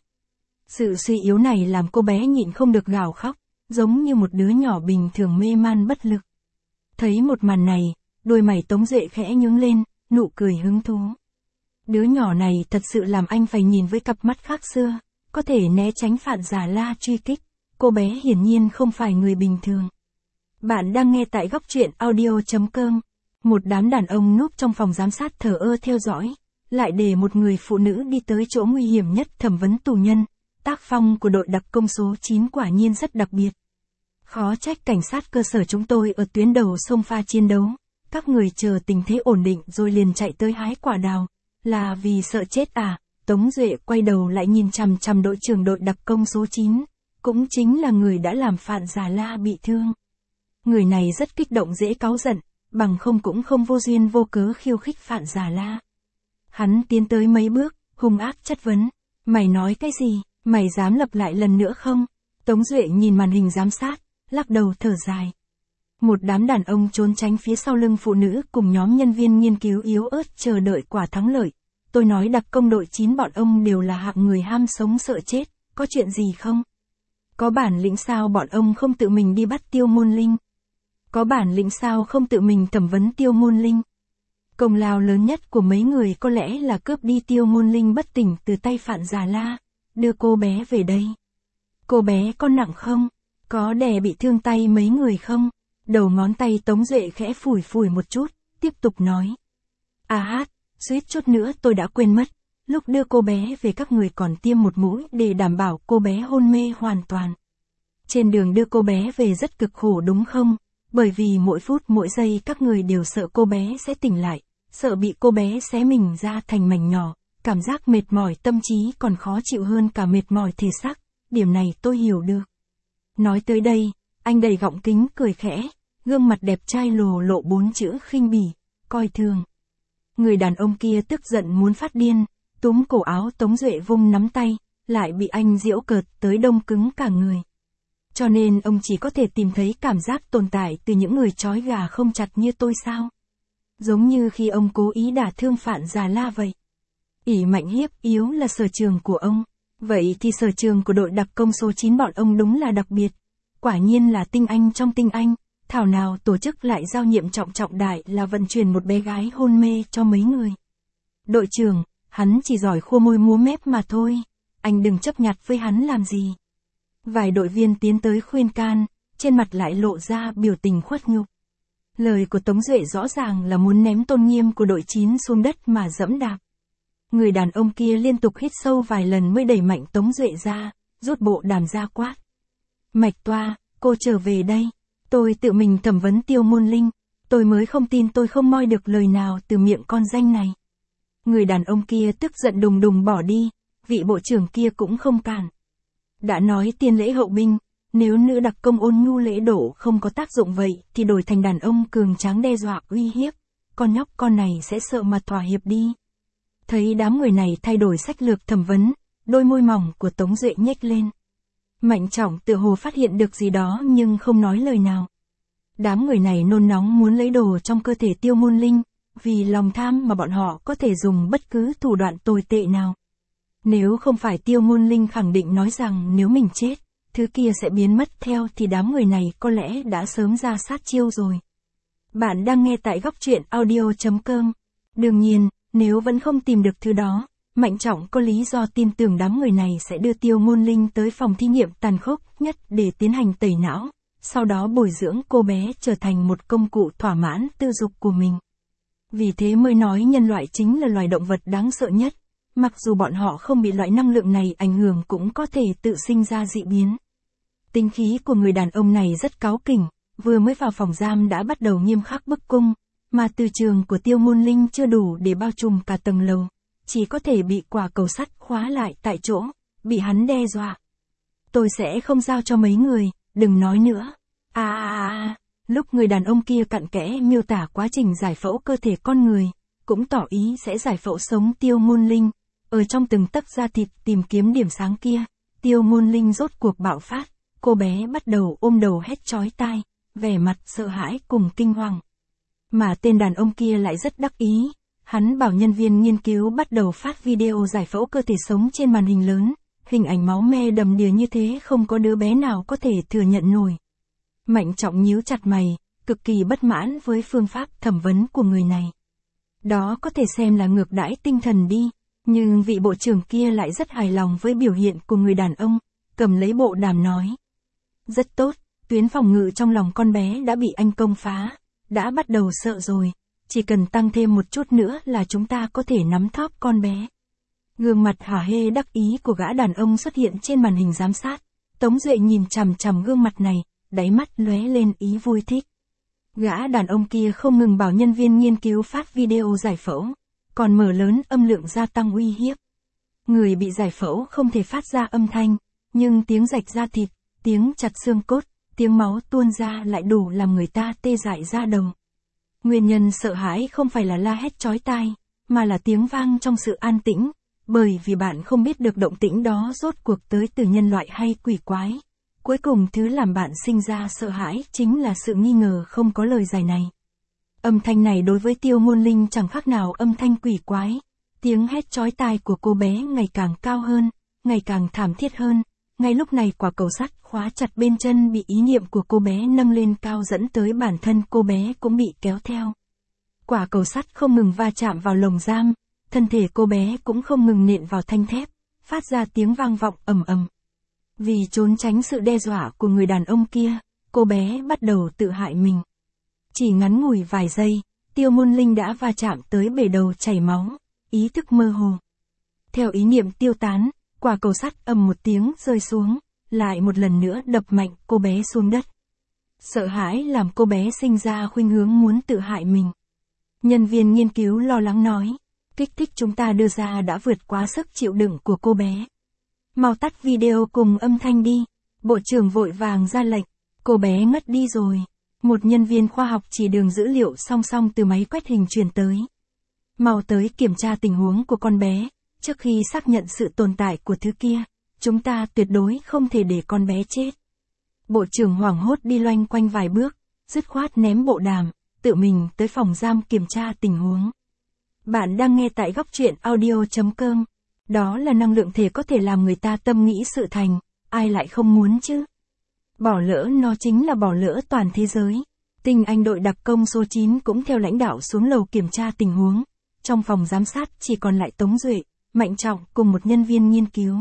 Sự suy yếu này làm cô bé nhịn không được gào khóc, giống như một đứa nhỏ bình thường mê man bất lực. Thấy một màn này, đôi mày Tống Duệ khẽ nhướng lên, nụ cười hứng thú. Đứa nhỏ này thật sự làm anh phải nhìn với cặp mắt khác xưa, có thể né tránh Phạn Già La truy kích. Cô bé hiển nhiên không phải người bình thường. Bạn đang nghe tại góc truyện audio chấm com. Một đám đàn ông núp trong phòng giám sát thờ ơ theo dõi, lại để một người phụ nữ đi tới chỗ nguy hiểm nhất thẩm vấn tù nhân. Tác phong của đội đặc công số chín quả nhiên rất đặc biệt. Khó trách cảnh sát cơ sở chúng tôi ở tuyến đầu xông pha chiến đấu. Các người chờ tình thế ổn định rồi liền chạy tới hái quả đào. Là vì sợ chết à? Tống Duệ quay đầu lại nhìn chằm chằm đội trưởng đội đặc công số chín. cũng chính là người đã làm Phạn Già La bị thương. Người này rất kích động dễ cáu giận, bằng không cũng không vô duyên vô cớ khiêu khích Phạn Già La. Hắn tiến tới mấy bước, hung ác chất vấn. Mày nói cái gì, mày dám lặp lại lần nữa không? Tống Duệ nhìn màn hình giám sát, lắc đầu thở dài. Một đám đàn ông trốn tránh phía sau lưng phụ nữ cùng nhóm nhân viên nghiên cứu yếu ớt chờ đợi quả thắng lợi. Tôi nói đặc công đội chín bọn ông đều là hạng người ham sống sợ chết, có chuyện gì không? Có bản lĩnh sao bọn ông không tự mình đi bắt Tiêu Môn Linh? Có bản lĩnh sao không tự mình thẩm vấn Tiêu Môn Linh? Công lao lớn nhất của mấy người có lẽ là cướp đi Tiêu Môn Linh bất tỉnh từ tay Phạn Già La, đưa cô bé về đây. Cô bé có nặng không? Có đè bị thương tay mấy người không? Đầu ngón tay Tống Duệ khẽ phủi phủi một chút, tiếp tục nói. À hát, suýt chút nữa tôi đã quên mất, lúc đưa cô bé về các người còn tiêm một mũi để đảm bảo cô bé hôn mê hoàn toàn. Trên đường đưa cô bé về rất cực khổ đúng không? Bởi vì mỗi phút mỗi giây các người đều sợ cô bé sẽ tỉnh lại, sợ bị cô bé xé mình ra thành mảnh nhỏ, cảm giác mệt mỏi tâm trí còn khó chịu hơn cả mệt mỏi thể xác, điểm này tôi hiểu được. Nói tới đây, anh đầy gọng kính cười khẽ, gương mặt đẹp trai lồ lộ bốn chữ khinh bỉ, coi thường. Người đàn ông kia tức giận muốn phát điên, túm cổ áo Tống Duệ vung nắm tay, lại bị anh giễu cợt tới đông cứng cả người. Cho nên ông chỉ có thể tìm thấy cảm giác tồn tại từ những người trói gà không chặt như tôi sao? Giống như khi ông cố ý đả thương Phạn Già La vậy. ỷ mạnh hiếp yếu là sở trường của ông. Vậy thì sở trường của đội đặc công số chín bọn ông đúng là đặc biệt. Quả nhiên là tinh anh trong tinh anh. Thảo nào tổ chức lại giao nhiệm trọng trọng đại là vận chuyển một bé gái hôn mê cho mấy người. Đội trưởng, hắn chỉ giỏi khua môi múa mép mà thôi. Anh đừng chấp nhặt với hắn làm gì. Vài đội viên tiến tới khuyên can, trên mặt lại lộ ra biểu tình khuất nhục. Lời của Tống Duệ rõ ràng là muốn ném tôn nghiêm của đội chín xuống đất mà dẫm đạp. Người đàn ông kia liên tục hít sâu vài lần mới đẩy mạnh Tống Duệ ra, rút bộ đàm ra quát. Mạch Toa, cô trở về đây. Tôi tự mình thẩm vấn Tiêu Môn Linh. Tôi mới không tin tôi không moi được lời nào từ miệng con danh này. Người đàn ông kia tức giận đùng đùng bỏ đi, vị bộ trưởng kia cũng không cản. Đã nói tiên lễ hậu binh, nếu nữ đặc công Ôn Nhu lễ độ không có tác dụng vậy thì đổi thành đàn ông cường tráng đe dọa uy hiếp, con nhóc con này sẽ sợ mà thỏa hiệp đi. Thấy đám người này thay đổi sách lược thẩm vấn, đôi môi mỏng của Tống Duệ nhếch lên. Mạnh Trọng tựa hồ phát hiện được gì đó nhưng không nói lời nào. Đám người này nôn nóng muốn lấy đồ trong cơ thể Tiêu Môn Linh, vì lòng tham mà bọn họ có thể dùng bất cứ thủ đoạn tồi tệ nào. Nếu không phải Tiêu Môn Linh khẳng định nói rằng nếu mình chết, thứ kia sẽ biến mất theo thì đám người này có lẽ đã sớm ra sát chiêu rồi. Bạn đang nghe tại góc truyện audio chấm com. Đương nhiên, nếu vẫn không tìm được thứ đó, Mạnh Trọng có lý do tin tưởng đám người này sẽ đưa Tiêu Môn Linh tới phòng thí nghiệm tàn khốc nhất để tiến hành tẩy não, sau đó bồi dưỡng cô bé trở thành một công cụ thỏa mãn tư dục của mình. Vì thế mới nói nhân loại chính là loài động vật đáng sợ nhất, mặc dù bọn họ không bị loại năng lượng này ảnh hưởng cũng có thể tự sinh ra dị biến. Tính khí của người đàn ông này rất cáu kỉnh, vừa mới vào phòng giam đã bắt đầu nghiêm khắc bức cung, mà từ trường của Tiêu Môn Linh chưa đủ để bao trùm cả tầng lầu, chỉ có thể bị quả cầu sắt khóa lại tại chỗ, bị hắn đe dọa. Tôi sẽ không giao cho mấy người, đừng nói nữa. À à à, lúc người đàn ông kia cặn kẽ miêu tả quá trình giải phẫu cơ thể con người, cũng tỏ ý sẽ giải phẫu sống Tiêu Môn Linh, ở trong từng tấc da thịt tìm kiếm điểm sáng kia, Tiêu Môn Linh rốt cuộc bạo phát, cô bé bắt đầu ôm đầu hét chói tai, vẻ mặt sợ hãi cùng kinh hoàng. Mà tên đàn ông kia lại rất đắc ý, hắn bảo nhân viên nghiên cứu bắt đầu phát video giải phẫu cơ thể sống trên màn hình lớn, hình ảnh máu me đầm đìa như thế không có đứa bé nào có thể thừa nhận nổi. Mạnh Trọng nhíu chặt mày, cực kỳ bất mãn với phương pháp thẩm vấn của người này. Đó có thể xem là ngược đãi tinh thần đi, nhưng vị bộ trưởng kia lại rất hài lòng với biểu hiện của người đàn ông, cầm lấy bộ đàm nói. Rất tốt, tuyến phòng ngự trong lòng con bé đã bị anh công phá, đã bắt đầu sợ rồi, chỉ cần tăng thêm một chút nữa là chúng ta có thể nắm thóp con bé. Gương mặt hả hê đắc ý của gã đàn ông xuất hiện trên màn hình giám sát, Tống Duệ nhìn chằm chằm gương mặt này, đáy mắt lóe lên ý vui thích. Gã đàn ông kia không ngừng bảo nhân viên nghiên cứu phát video giải phẫu, còn mở lớn âm lượng gia tăng uy hiếp. Người bị giải phẫu không thể phát ra âm thanh, nhưng tiếng rạch da thịt, tiếng chặt xương cốt, tiếng máu tuôn ra lại đủ làm người ta tê dại da đầu. Nguyên nhân sợ hãi không phải là la hét chói tai, mà là tiếng vang trong sự an tĩnh, bởi vì bạn không biết được động tĩnh đó rốt cuộc tới từ nhân loại hay quỷ quái. Cuối cùng thứ làm bạn sinh ra sợ hãi chính là sự nghi ngờ không có lời giải này. Âm thanh này đối với Tiêu Ngôn Linh chẳng khác nào âm thanh quỷ quái. Tiếng hét chói tai của cô bé ngày càng cao hơn, ngày càng thảm thiết hơn. Ngay lúc này quả cầu sắt khóa chặt bên chân bị ý niệm của cô bé nâng lên cao dẫn tới bản thân cô bé cũng bị kéo theo. Quả cầu sắt không ngừng va chạm vào lồng giam, thân thể cô bé cũng không ngừng nện vào thanh thép, phát ra tiếng vang vọng ầm ầm. Vì trốn tránh sự đe dọa của người đàn ông kia, cô bé bắt đầu tự hại mình. Chỉ ngắn ngủi vài giây, Tiêu Ngôn Linh đã va chạm tới bể đầu chảy máu, ý thức mơ hồ. Theo ý niệm tiêu tán, quả cầu sắt ầm một tiếng rơi xuống, lại một lần nữa đập mạnh cô bé xuống đất. Sợ hãi làm cô bé sinh ra khuynh hướng muốn tự hại mình. Nhân viên nghiên cứu lo lắng nói, kích thích chúng ta đưa ra đã vượt quá sức chịu đựng của cô bé. Mau tắt video cùng âm thanh đi. Bộ trưởng vội vàng ra lệnh, cô bé ngất đi rồi. Một nhân viên khoa học chỉ đường dữ liệu song song từ máy quét hình truyền tới. Mau tới kiểm tra tình huống của con bé, trước khi xác nhận sự tồn tại của thứ kia, chúng ta tuyệt đối không thể để con bé chết. Bộ trưởng hoảng hốt đi loanh quanh vài bước, dứt khoát ném bộ đàm, tự mình tới phòng giam kiểm tra tình huống. Bạn đang nghe tại góc truyện audio chấm com. Đó là năng lượng thể có thể làm người ta tâm nghĩ sự thành, ai lại không muốn chứ? Bỏ lỡ nó chính là bỏ lỡ toàn thế giới. Tinh anh đội đặc công số chín cũng theo lãnh đạo xuống lầu kiểm tra tình huống. Trong phòng giám sát chỉ còn lại Tống Duệ, Mạnh Trọng cùng một nhân viên nghiên cứu.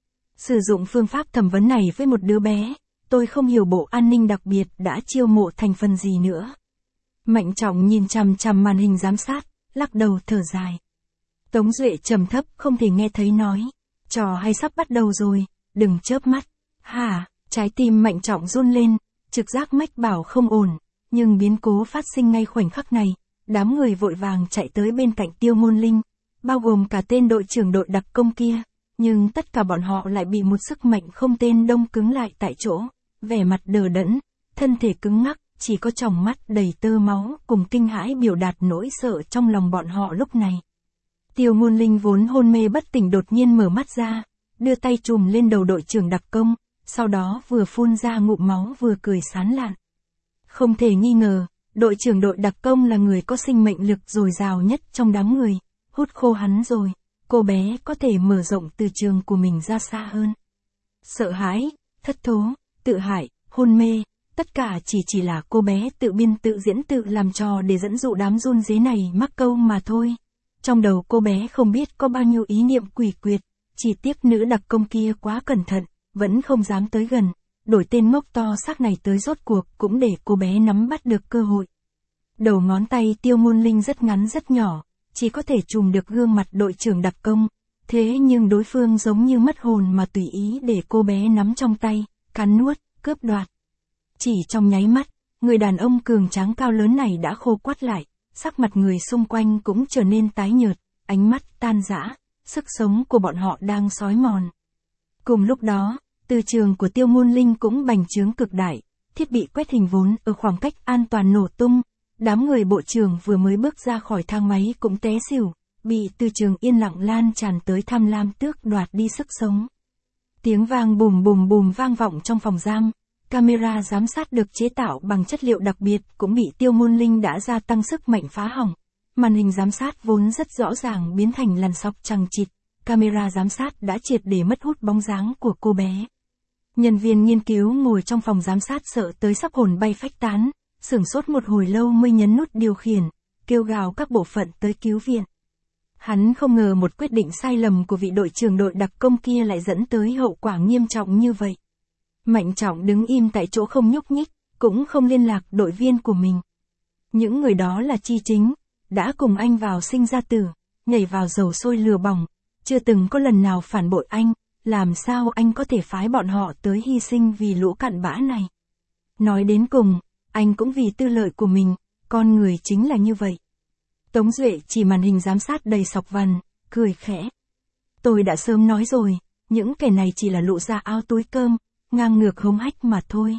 Sử dụng phương pháp thẩm vấn này với một đứa bé, tôi không hiểu bộ an ninh đặc biệt đã chiêu mộ thành phần gì nữa. Mạnh Trọng nhìn chằm chằm màn hình giám sát, lắc đầu thở dài. Tống Duệ trầm thấp không thể nghe thấy nói, trò hay sắp bắt đầu rồi, đừng chớp mắt. Hả, trái tim Mạnh Trọng run lên, trực giác mách bảo không ổn, nhưng biến cố phát sinh ngay khoảnh khắc này, đám người vội vàng chạy tới bên cạnh Tiêu Ngôn Linh, bao gồm cả tên đội trưởng đội đặc công kia, nhưng tất cả bọn họ lại bị một sức mạnh không tên đông cứng lại tại chỗ, vẻ mặt đờ đẫn, thân thể cứng ngắc, chỉ có tròng mắt đầy tơ máu cùng kinh hãi biểu đạt nỗi sợ trong lòng bọn họ lúc này. Tiêu Ngôn Linh vốn hôn mê bất tỉnh đột nhiên mở mắt ra, đưa tay chùm lên đầu đội trưởng đặc công, sau đó vừa phun ra ngụm máu vừa cười sán lạn. Không thể nghi ngờ, đội trưởng đội đặc công là người có sinh mệnh lực dồi dào nhất trong đám người, hút khô hắn rồi, cô bé có thể mở rộng từ trường của mình ra xa hơn. Sợ hãi, thất thố, tự hại, hôn mê, tất cả chỉ chỉ là cô bé tự biên tự diễn tự làm trò để dẫn dụ đám run rế này mắc câu mà thôi. Trong đầu cô bé không biết có bao nhiêu ý niệm quỷ quyệt, chỉ tiếc nữ đặc công kia quá cẩn thận, vẫn không dám tới gần, đổi tên ngốc to xác này tới rốt cuộc cũng để cô bé nắm bắt được cơ hội. Đầu ngón tay Tiêu Ngôn Linh rất ngắn rất nhỏ, chỉ có thể chùm được gương mặt đội trưởng đặc công, thế nhưng đối phương giống như mất hồn mà tùy ý để cô bé nắm trong tay, cắn nuốt, cướp đoạt. Chỉ trong nháy mắt, người đàn ông cường tráng cao lớn này đã khô quắt lại, sắc mặt người xung quanh cũng trở nên tái nhợt, ánh mắt tan rã, sức sống của bọn họ đang xói mòn. Cùng lúc đó, từ trường của Tiêu Ngôn Linh cũng bành trướng cực đại, thiết bị quét hình vốn ở khoảng cách an toàn nổ tung, đám người bộ trưởng vừa mới bước ra khỏi thang máy cũng té xỉu, bị từ trường yên lặng lan tràn tới tham lam tước đoạt đi sức sống. Tiếng vang bùm bùm bùm vang vọng trong phòng giam. Camera giám sát được chế tạo bằng chất liệu đặc biệt cũng bị Tiêu Ngôn Linh đã gia tăng sức mạnh phá hỏng. Màn hình giám sát vốn rất rõ ràng biến thành làn sọc chằng chịt. Camera giám sát đã triệt để mất hút bóng dáng của cô bé. Nhân viên nghiên cứu ngồi trong phòng giám sát sợ tới sắp hồn bay phách tán, sửng sốt một hồi lâu mới nhấn nút điều khiển, kêu gào các bộ phận tới cứu viện. Hắn không ngờ một quyết định sai lầm của vị đội trưởng đội đặc công kia lại dẫn tới hậu quả nghiêm trọng như vậy. Mạnh Trọng đứng im tại chỗ không nhúc nhích, cũng không liên lạc đội viên của mình. Những người đó là chi chính, đã cùng anh vào sinh ra tử, nhảy vào dầu sôi lửa bỏng, chưa từng có lần nào phản bội anh, làm sao anh có thể phái bọn họ tới hy sinh vì lũ cặn bã này. Nói đến cùng, anh cũng vì tư lợi của mình, con người chính là như vậy. Tống Duệ chỉ màn hình giám sát đầy sọc vằn, cười khẽ. Tôi đã sớm nói rồi, những kẻ này chỉ là lộ ra áo túi cơm, ngang ngược hống hách mà thôi.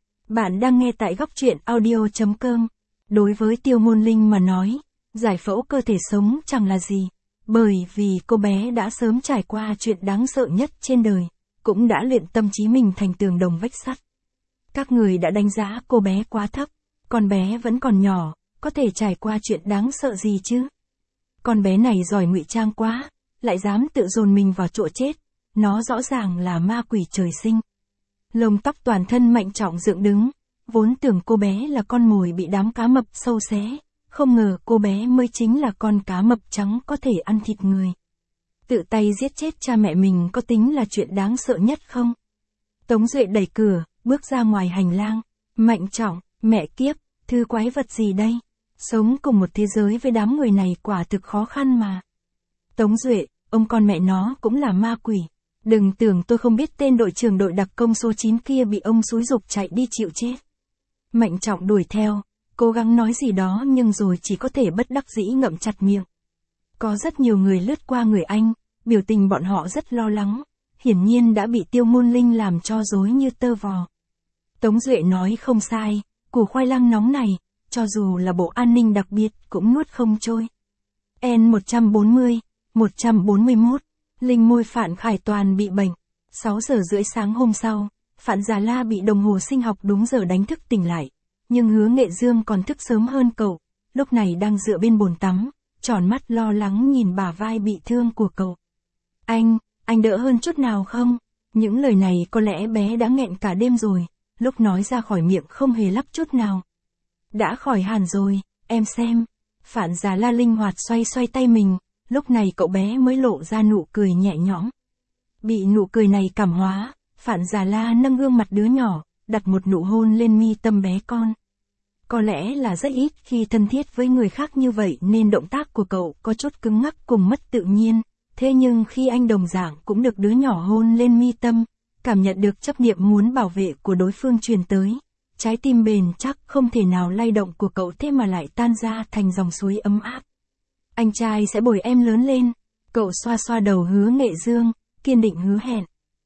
Bạn đang nghe tại góc truyện audio.com. Đối với Tiêu Môn Linh mà nói, giải phẫu cơ thể sống chẳng là gì, bởi vì cô bé đã sớm trải qua chuyện đáng sợ nhất trên đời, cũng đã luyện tâm trí mình thành tường đồng vách sắt. Các người đã đánh giá cô bé quá thấp, con bé vẫn còn nhỏ, có thể trải qua chuyện đáng sợ gì chứ? Con bé này giỏi ngụy trang quá, lại dám tự dồn mình vào chỗ chết, nó rõ ràng là ma quỷ trời sinh. Lông tóc toàn thân Mạnh Trọng dựng đứng, vốn tưởng cô bé là con mồi bị đám cá mập sâu xé, không ngờ cô bé mới chính là con cá mập trắng có thể ăn thịt người. Tự tay giết chết cha mẹ mình có tính là chuyện đáng sợ nhất không? Tống Duệ đẩy cửa, bước ra ngoài hành lang. Mạnh Trọng, mẹ kiếp, thứ quái vật gì đây? Sống cùng một thế giới với đám người này quả thực khó khăn mà. Tống Duệ, ông con mẹ nó cũng là ma quỷ. Đừng tưởng tôi không biết tên đội trưởng đội đặc công số chín kia bị ông xúi giục chạy đi chịu chết. Mạnh Trọng đuổi theo, cố gắng nói gì đó nhưng rồi chỉ có thể bất đắc dĩ ngậm chặt miệng. Có rất nhiều người lướt qua người anh, biểu tình bọn họ rất lo lắng, hiển nhiên đã bị Tiêu Môn Linh làm cho rối như tơ vò. Tống Duệ nói không sai, củ khoai lang nóng này, cho dù là bộ an ninh đặc biệt cũng nuốt không trôi. N một trăm bốn mươi, một trăm bốn mươi mốt, Linh môi Phạn Khải Toàn bị bệnh. sáu giờ rưỡi sáng hôm sau, Phạn Già La bị đồng hồ sinh học đúng giờ đánh thức tỉnh lại. Nhưng Hứa Nghệ Dương còn thức sớm hơn cậu, lúc này đang dựa bên bồn tắm, tròn mắt lo lắng nhìn bả vai bị thương của cậu. Anh, anh đỡ hơn chút nào không? Những lời này có lẽ bé đã nghẹn cả đêm rồi, lúc nói ra khỏi miệng không hề lắp chút nào. Đã khỏi hẳn rồi, em xem. Phạn Già La linh hoạt xoay xoay tay mình, lúc này cậu bé mới lộ ra nụ cười nhẹ nhõm. Bị nụ cười này cảm hóa, Phạn Già La nâng gương mặt đứa nhỏ, đặt một nụ hôn lên mi tâm bé con. Có lẽ là rất ít khi thân thiết với người khác như vậy nên động tác của cậu có chút cứng ngắc cùng mất tự nhiên, thế nhưng khi anh đồng dạng cũng được đứa nhỏ hôn lên mi tâm, cảm nhận được chấp niệm muốn bảo vệ của đối phương truyền tới, trái tim bền chắc không thể nào lay động của cậu thế mà lại tan ra thành dòng suối ấm áp. Anh trai sẽ bồi em lớn lên, cậu xoa xoa đầu Hứa Nghệ Dương, kiên định hứa hẹn.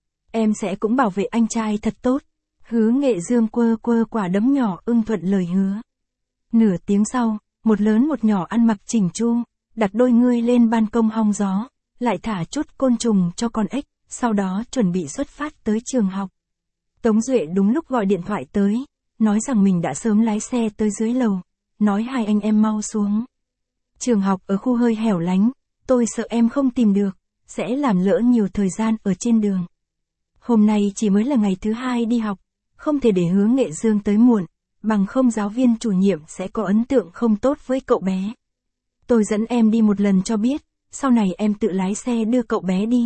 Em sẽ cũng bảo vệ anh trai thật tốt. Hứa Nghệ Dương quơ quơ quả đấm nhỏ ưng thuận lời hứa. Nửa tiếng sau, một lớn một nhỏ ăn mặc chỉnh chu, đặt đôi ngươi lên ban công hong gió, lại thả chút côn trùng cho con ếch, sau đó chuẩn bị xuất phát tới trường học. Tống Duệ đúng lúc gọi điện thoại tới, nói rằng mình đã sớm lái xe tới dưới lầu, nói hai anh em mau xuống. Trường học ở khu hơi hẻo lánh, tôi sợ em không tìm được, sẽ làm lỡ nhiều thời gian ở trên đường. Hôm nay chỉ mới là ngày thứ hai đi học, không thể để Hứa Nghệ Dương tới muộn, bằng không giáo viên chủ nhiệm sẽ có ấn tượng không tốt với cậu bé. Tôi dẫn em đi một lần cho biết, sau này em tự lái xe đưa cậu bé đi.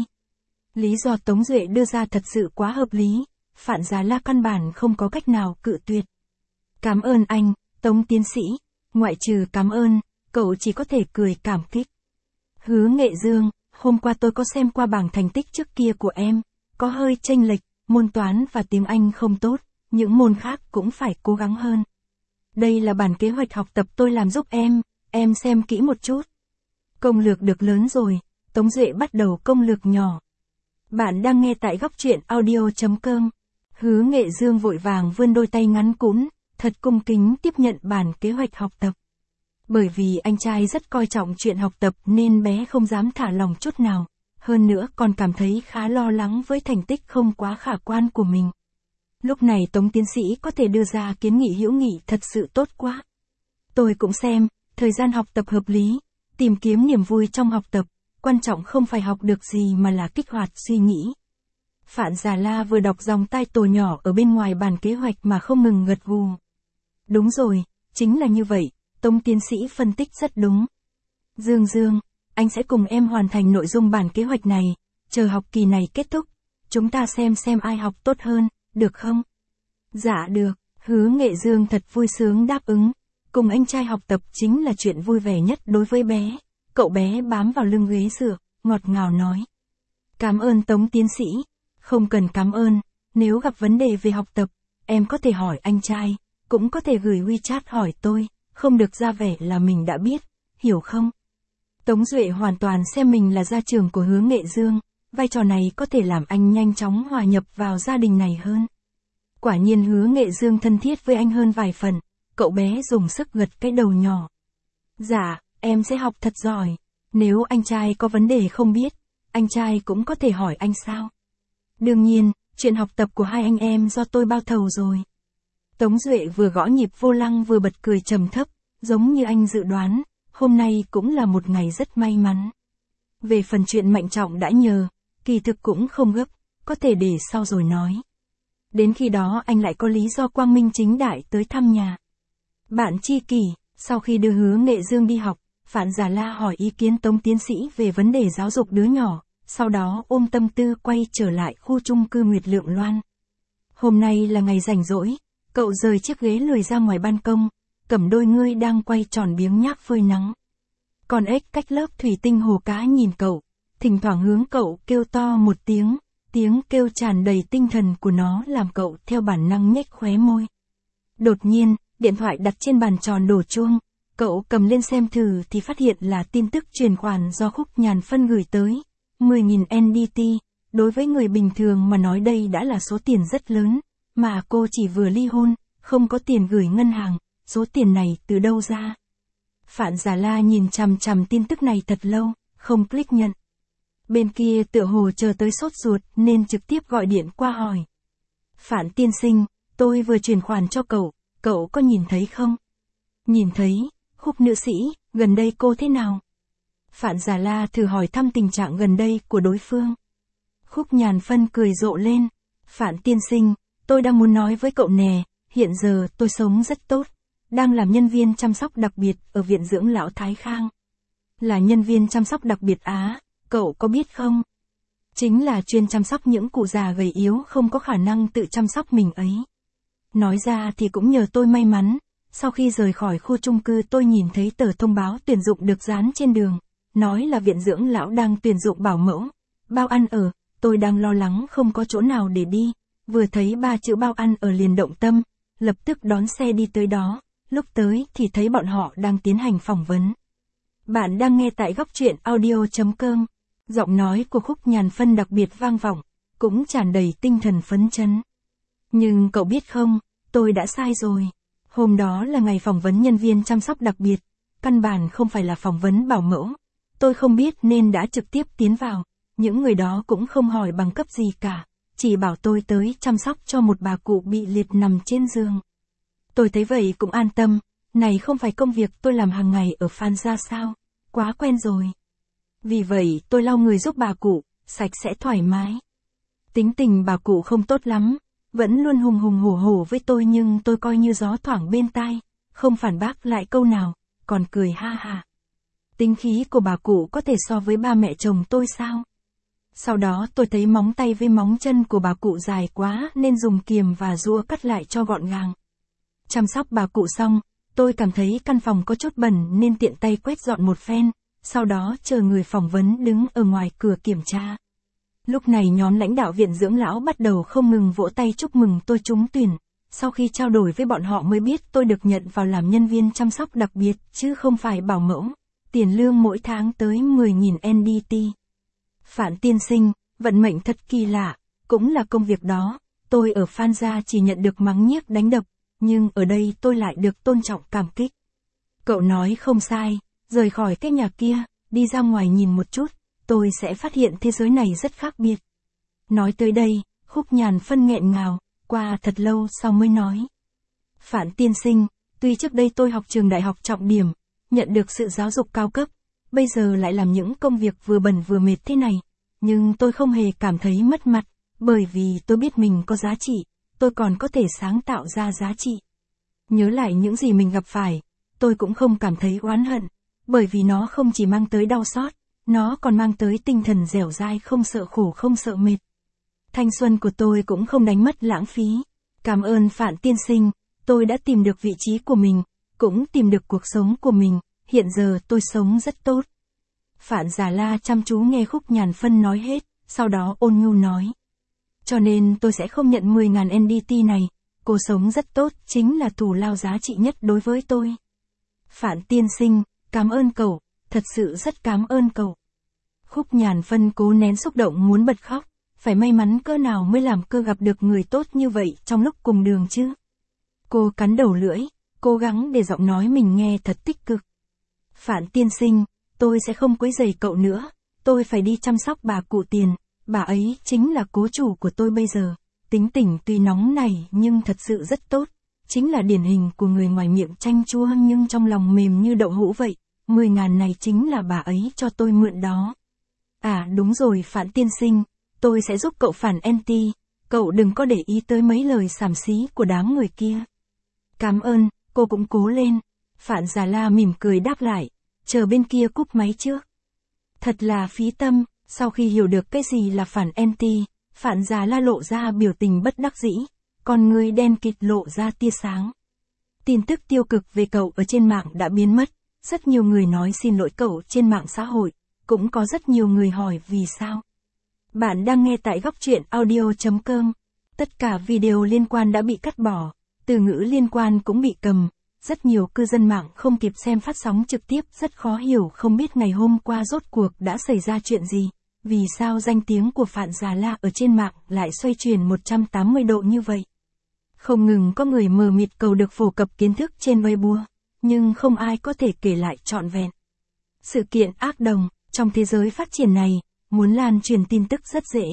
Lý do Tống Duệ đưa ra thật sự quá hợp lý, Phạn Già La căn bản không có cách nào cự tuyệt. Cảm ơn anh, Tống tiến sĩ, ngoại trừ cảm ơn, cậu chỉ có thể cười cảm kích. Hứa Nghệ Dương, hôm qua tôi có xem qua bảng thành tích trước kia của em, có hơi chênh lệch, môn toán và tiếng Anh không tốt, những môn khác cũng phải cố gắng hơn. Đây là bản kế hoạch học tập tôi làm giúp em, em xem kỹ một chút. Công lược được lớn rồi, Tống Duệ bắt đầu công lược nhỏ. Bạn đang nghe tại góc truyện audio.com. Hứa Nghệ Dương vội vàng vươn đôi tay ngắn cũn, thật cung kính tiếp nhận bản kế hoạch học tập. Bởi vì anh trai rất coi trọng chuyện học tập nên bé không dám thả lòng chút nào, hơn nữa còn cảm thấy khá lo lắng với thành tích không quá khả quan của mình. Lúc này Tống tiến sĩ có thể đưa ra kiến nghị hữu nghị thật sự tốt quá. Tôi cũng xem, thời gian học tập hợp lý, tìm kiếm niềm vui trong học tập, quan trọng không phải học được gì mà là kích hoạt suy nghĩ. Phạn Già La vừa đọc dòng tai tổ nhỏ ở bên ngoài bản kế hoạch mà không ngừng gật gù. Đúng rồi, chính là như vậy, Tống tiến sĩ phân tích rất đúng. Dương Dương, anh sẽ cùng em hoàn thành nội dung bản kế hoạch này, chờ học kỳ này kết thúc, chúng ta xem xem ai học tốt hơn, được không? Dạ được, Hứa Nghệ Dương thật vui sướng đáp ứng, cùng anh trai học tập chính là chuyện vui vẻ nhất đối với bé. Cậu bé bám vào lưng ghế dựa, ngọt ngào nói. Cảm ơn Tống tiến sĩ, không cần cảm ơn, nếu gặp vấn đề về học tập, em có thể hỏi anh trai, cũng có thể gửi WeChat hỏi tôi, không được ra vẻ là mình đã biết, hiểu không? Tống Duệ hoàn toàn xem mình là gia trưởng của Hứa Nghệ Dương, vai trò này có thể làm anh nhanh chóng hòa nhập vào gia đình này hơn. Quả nhiên Hứa Nghệ Dương thân thiết với anh hơn vài phần, cậu bé dùng sức gật cái đầu nhỏ. Dạ, em sẽ học thật giỏi, nếu anh trai có vấn đề không biết, anh trai cũng có thể hỏi anh sao. Đương nhiên, chuyện học tập của hai anh em do tôi bao thầu rồi. Tống Duệ vừa gõ nhịp vô lăng vừa bật cười trầm thấp, giống như anh dự đoán, hôm nay cũng là một ngày rất may mắn. Về phần chuyện Mạnh Trọng đã nhờ, kỳ thực cũng không gấp, có thể để sau rồi nói. Đến khi đó anh lại có lý do quang minh chính đại tới thăm nhà. Bạn tri kỷ, sau khi đưa Hứa Nghệ Dương đi học, Phạn Già La hỏi ý kiến Tống tiến sĩ về vấn đề giáo dục đứa nhỏ, sau đó ôm tâm tư quay trở lại khu chung cư Nguyệt Lượng Loan. Hôm nay là ngày rảnh rỗi, cậu rời chiếc ghế lười ra ngoài ban công, cầm đôi ngươi đang quay tròn biếng nhác phơi nắng. Con ếch cách lớp thủy tinh hồ cá nhìn cậu, thỉnh thoảng hướng cậu kêu to một tiếng, tiếng kêu tràn đầy tinh thần của nó làm cậu theo bản năng nhếch khóe môi. Đột nhiên, điện thoại đặt trên bàn tròn đổ chuông, cậu cầm lên xem thử thì phát hiện là tin tức chuyển khoản do Khúc Nhàn Phân gửi tới, mười nghìn en đê tê, đối với người bình thường mà nói đây đã là số tiền rất lớn, mà cô chỉ vừa ly hôn, không có tiền gửi ngân hàng, số tiền này từ đâu ra? Phạn Già La nhìn chằm chằm tin tức này thật lâu, không click nhận. Bên kia tựa hồ chờ tới sốt ruột nên trực tiếp gọi điện qua hỏi. Phạn tiên sinh, tôi vừa chuyển khoản cho cậu, cậu có nhìn thấy không? Nhìn thấy, Khúc nữ sĩ, gần đây cô thế nào? Phạn Già La thử hỏi thăm tình trạng gần đây của đối phương. Khúc Nhàn Phân cười rộ lên. Phạn tiên sinh, tôi đang muốn nói với cậu nè, hiện giờ tôi sống rất tốt, đang làm nhân viên chăm sóc đặc biệt ở viện dưỡng lão Thái Khang. Là nhân viên chăm sóc đặc biệt á, cậu có biết không? Chính là chuyên chăm sóc những cụ già gầy yếu không có khả năng tự chăm sóc mình ấy. Nói ra thì cũng nhờ tôi may mắn, sau khi rời khỏi khu chung cư tôi nhìn thấy tờ thông báo tuyển dụng được dán trên đường, nói là viện dưỡng lão đang tuyển dụng bảo mẫu, bao ăn ở, tôi đang lo lắng không có chỗ nào để đi, vừa thấy ba chữ bao ăn ở liền động tâm, lập tức đón xe đi tới đó, lúc tới thì thấy bọn họ đang tiến hành phỏng vấn. Bạn đang nghe tại góc truyện audio chấm com, giọng nói của Khúc Nhàn Phân đặc biệt vang vọng, cũng tràn đầy tinh thần phấn chấn. Nhưng cậu biết không, tôi đã sai rồi. Hôm đó là ngày phỏng vấn nhân viên chăm sóc đặc biệt, căn bản không phải là phỏng vấn bảo mẫu. Tôi không biết nên đã trực tiếp tiến vào, những người đó cũng không hỏi bằng cấp gì cả, chỉ bảo tôi tới chăm sóc cho một bà cụ bị liệt nằm trên giường. Tôi thấy vậy cũng an tâm, này không phải công việc tôi làm hàng ngày ở Phan Gia sao, quá quen rồi. Vì vậy tôi lau người giúp bà cụ, sạch sẽ thoải mái. Tính tình bà cụ không tốt lắm, vẫn luôn hùng hùng hổ hổ với tôi nhưng tôi coi như gió thoảng bên tai, không phản bác lại câu nào, còn cười ha ha. Tính khí của bà cụ có thể so với ba mẹ chồng tôi sao? Sau đó tôi thấy móng tay với móng chân của bà cụ dài quá nên dùng kiềm và rũa cắt lại cho gọn gàng. Chăm sóc bà cụ xong, tôi cảm thấy căn phòng có chút bẩn nên tiện tay quét dọn một phen, sau đó chờ người phỏng vấn đứng ở ngoài cửa kiểm tra. Lúc này nhóm lãnh đạo viện dưỡng lão bắt đầu không ngừng vỗ tay chúc mừng tôi trúng tuyển. Sau khi trao đổi với bọn họ mới biết tôi được nhận vào làm nhân viên chăm sóc đặc biệt chứ không phải bảo mẫu. Tiền lương mỗi tháng tới mười nghìn en đê tê. Phạn tiên sinh, vận mệnh thật kỳ lạ, cũng là công việc đó. Tôi ở Phan Gia chỉ nhận được mắng nhiếc đánh đập, nhưng ở đây tôi lại được tôn trọng cảm kích. Cậu nói không sai, rời khỏi cái nhà kia, đi ra ngoài nhìn một chút, tôi sẽ phát hiện thế giới này rất khác biệt. Nói tới đây, Khúc Nhàn Phân nghẹn ngào, qua thật lâu sau mới nói. Phạn tiên sinh, tuy trước đây tôi học trường đại học trọng điểm, nhận được sự giáo dục cao cấp, bây giờ lại làm những công việc vừa bẩn vừa mệt thế này, nhưng tôi không hề cảm thấy mất mặt, bởi vì tôi biết mình có giá trị, tôi còn có thể sáng tạo ra giá trị. Nhớ lại những gì mình gặp phải, tôi cũng không cảm thấy oán hận, bởi vì nó không chỉ mang tới đau xót, nó còn mang tới tinh thần dẻo dai không sợ khổ không sợ mệt. Thanh xuân của tôi cũng không đánh mất lãng phí. Cảm ơn Phạn tiên sinh, tôi đã tìm được vị trí của mình, cũng tìm được cuộc sống của mình, hiện giờ tôi sống rất tốt. Phạn Già La chăm chú nghe Khúc Nhàn Phân nói hết, sau đó ôn nhu nói. Cho nên tôi sẽ không nhận mười nghìn en đê tê này, cô sống rất tốt chính là thù lao giá trị nhất đối với tôi. Phạn tiên sinh, cảm ơn cậu, thật sự rất cảm ơn cậu. Khúc Nhàn Phân cố nén xúc động muốn bật khóc, phải may mắn cỡ nào mới làm cô gặp được người tốt như vậy trong lúc cùng đường chứ. Cô cắn đầu lưỡi, cố gắng để giọng nói mình nghe thật tích cực. Phạn tiên sinh, tôi sẽ không quấy rầy cậu nữa, tôi phải đi chăm sóc bà cụ Tiền, bà ấy chính là cố chủ của tôi bây giờ. Tính tình tuy nóng này nhưng thật sự rất tốt, chính là điển hình của người ngoài miệng chanh chua nhưng trong lòng mềm như đậu hũ vậy. Mười ngàn này chính là bà ấy cho tôi mượn đó. À đúng rồi Phạn tiên sinh, tôi sẽ giúp cậu phản anti, cậu đừng có để ý tới mấy lời xàm xí của đám người kia. Cảm ơn, cô cũng cố lên. Phạn Già La mỉm cười đáp lại, chờ bên kia cúp máy trước. Thật là phí tâm, sau khi hiểu được cái gì là phản anti, Phạn Già La lộ ra biểu tình bất đắc dĩ, còn người đen kịt lộ ra tia sáng. Tin tức tiêu cực về cậu ở trên mạng đã biến mất, rất nhiều người nói xin lỗi cậu trên mạng xã hội, cũng có rất nhiều người hỏi vì sao. Bạn đang nghe tại góc truyện audio chấm com. Tất cả video liên quan đã bị cắt bỏ, từ ngữ liên quan cũng bị cầm. Rất nhiều cư dân mạng không kịp xem phát sóng trực tiếp rất khó hiểu không biết ngày hôm qua rốt cuộc đã xảy ra chuyện gì. Vì sao danh tiếng của Phạn Già La ở trên mạng lại xoay chuyển một trăm tám mươi độ như vậy? Không ngừng có người mờ mịt cầu được phổ cập kiến thức trên Weibo, nhưng không ai có thể kể lại trọn vẹn. Sự kiện ác đồng, trong thế giới phát triển này, muốn lan truyền tin tức rất dễ.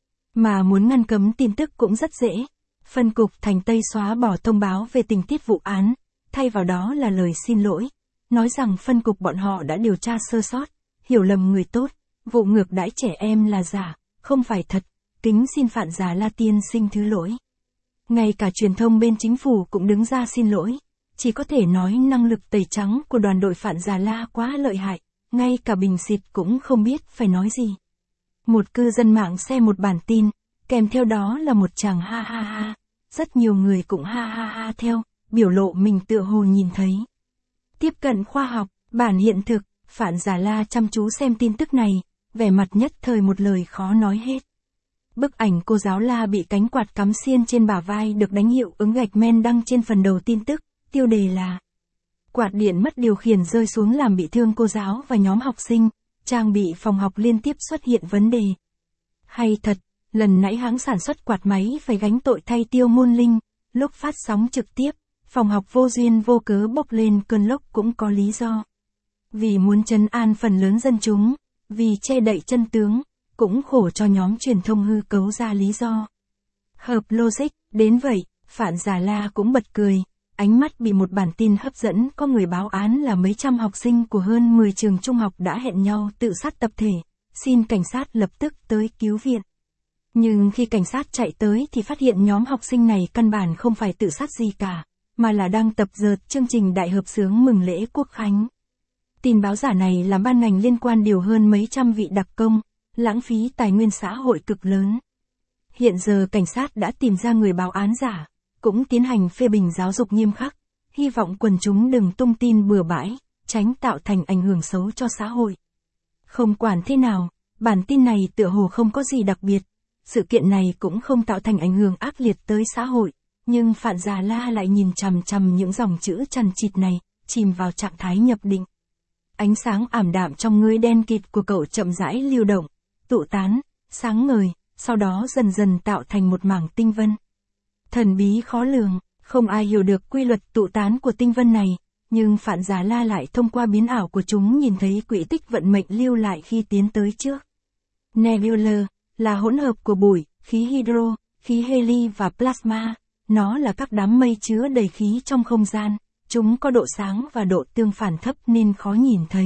Mà muốn ngăn cấm tin tức cũng rất dễ. Phân cục Thành Tây xóa bỏ thông báo về tình tiết vụ án, thay vào đó là lời xin lỗi. Nói rằng phân cục bọn họ đã điều tra sơ sót, hiểu lầm người tốt, vụ ngược đãi trẻ em là giả, không phải thật, kính xin Phạn Già La tiên sinh thứ lỗi. Ngay cả truyền thông bên chính phủ cũng đứng ra xin lỗi. Chỉ có thể nói năng lực tẩy trắng của đoàn đội Phạn Già La quá lợi hại, ngay cả Bình Xịt cũng không biết phải nói gì. Một cư dân mạng xem một bản tin, kèm theo đó là một chàng ha ha ha. Rất nhiều người cũng ha ha ha theo, biểu lộ mình tựa hồ nhìn thấy. Tiếp cận khoa học, bản hiện thực, Phạn Già La chăm chú xem tin tức này, vẻ mặt nhất thời một lời khó nói hết. Bức ảnh cô giáo La bị cánh quạt cắm xiên trên bả vai được đánh hiệu ứng gạch men đăng trên phần đầu tin tức, tiêu đề là quạt điện mất điều khiển rơi xuống làm bị thương cô giáo và nhóm học sinh, trang bị phòng học liên tiếp xuất hiện vấn đề. Hay thật, lần nãy hãng sản xuất quạt máy phải gánh tội thay Tiêu Môn Linh, lúc phát sóng trực tiếp, phòng học vô duyên vô cớ bốc lên cơn lốc cũng có lý do. Vì muốn trấn an phần lớn dân chúng, vì che đậy chân tướng, cũng khổ cho nhóm truyền thông hư cấu ra lý do. Hợp logic, đến vậy, Phạn Già La cũng bật cười, ánh mắt bị một bản tin hấp dẫn có người báo án là mấy trăm học sinh của hơn mười trường trung học đã hẹn nhau tự sát tập thể, xin cảnh sát lập tức tới cứu viện. Nhưng khi cảnh sát chạy tới thì phát hiện nhóm học sinh này căn bản không phải tự sát gì cả, mà là đang tập dượt chương trình đại hợp xướng mừng lễ Quốc khánh. Tin báo giả này làm ban ngành liên quan điều hơn mấy trăm vị đặc công, lãng phí tài nguyên xã hội cực lớn. Hiện giờ cảnh sát đã tìm ra người báo án giả, cũng tiến hành phê bình giáo dục nghiêm khắc, hy vọng quần chúng đừng tung tin bừa bãi, tránh tạo thành ảnh hưởng xấu cho xã hội. Không quản thế nào, bản tin này tựa hồ không có gì đặc biệt, sự kiện này cũng không tạo thành ảnh hưởng ác liệt tới xã hội, nhưng Phạn Già La lại nhìn chằm chằm những dòng chữ chằng chịt này, chìm vào trạng thái nhập định. Ánh sáng ảm đạm trong người đen kịt của cậu chậm rãi lưu động, tụ tán, sáng ngời, sau đó dần dần tạo thành một mảng tinh vân. Thần bí khó lường, không ai hiểu được quy luật tụ tán của tinh vân này, nhưng Phạn Già La lại thông qua biến ảo của chúng nhìn thấy quỹ tích vận mệnh lưu lại khi tiến tới trước. Nebula là hỗn hợp của bụi, khí hydro, khí heli và plasma, nó là các đám mây chứa đầy khí trong không gian, chúng có độ sáng và độ tương phản thấp nên khó nhìn thấy.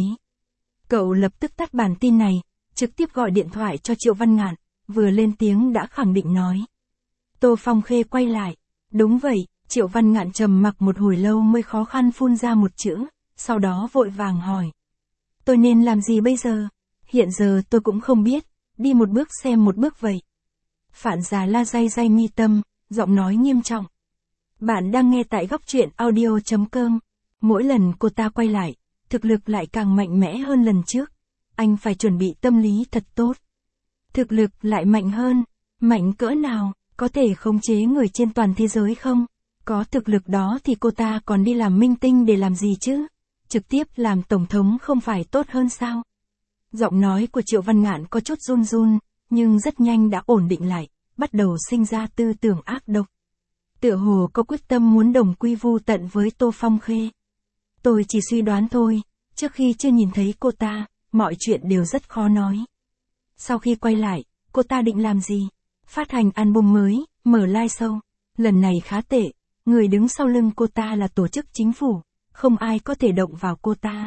Cậu lập tức tắt bản tin này, trực tiếp gọi điện thoại cho Triệu Văn Ngạn, vừa lên tiếng đã khẳng định nói. Tô Phong Khê quay lại, đúng vậy, Triệu Văn Ngạn trầm mặc một hồi lâu mới khó khăn phun ra một chữ, sau đó vội vàng hỏi. Tôi nên làm gì bây giờ? Hiện giờ tôi cũng không biết, đi một bước xem một bước vậy. Phạn Già La day day mi tâm, giọng nói nghiêm trọng. Bạn đang nghe tại góc truyện audio chấm com. Mỗi lần cô ta quay lại, thực lực lại càng mạnh mẽ hơn lần trước. Anh phải chuẩn bị tâm lý thật tốt. Thực lực lại mạnh hơn, mạnh cỡ nào, có thể khống chế người trên toàn thế giới không? Có thực lực đó thì cô ta còn đi làm minh tinh để làm gì chứ? Trực tiếp làm tổng thống không phải tốt hơn sao? Giọng nói của Triệu Văn Ngạn có chút run run, nhưng rất nhanh đã ổn định lại, bắt đầu sinh ra tư tưởng ác độc. Tựa hồ có quyết tâm muốn đồng quy vu tận với Tô Phong Khê. Tôi chỉ suy đoán thôi, trước khi chưa nhìn thấy cô ta, mọi chuyện đều rất khó nói. Sau khi quay lại, cô ta định làm gì? Phát hành album mới, mở live show. Lần này khá tệ, người đứng sau lưng cô ta là tổ chức chính phủ, không ai có thể động vào cô ta.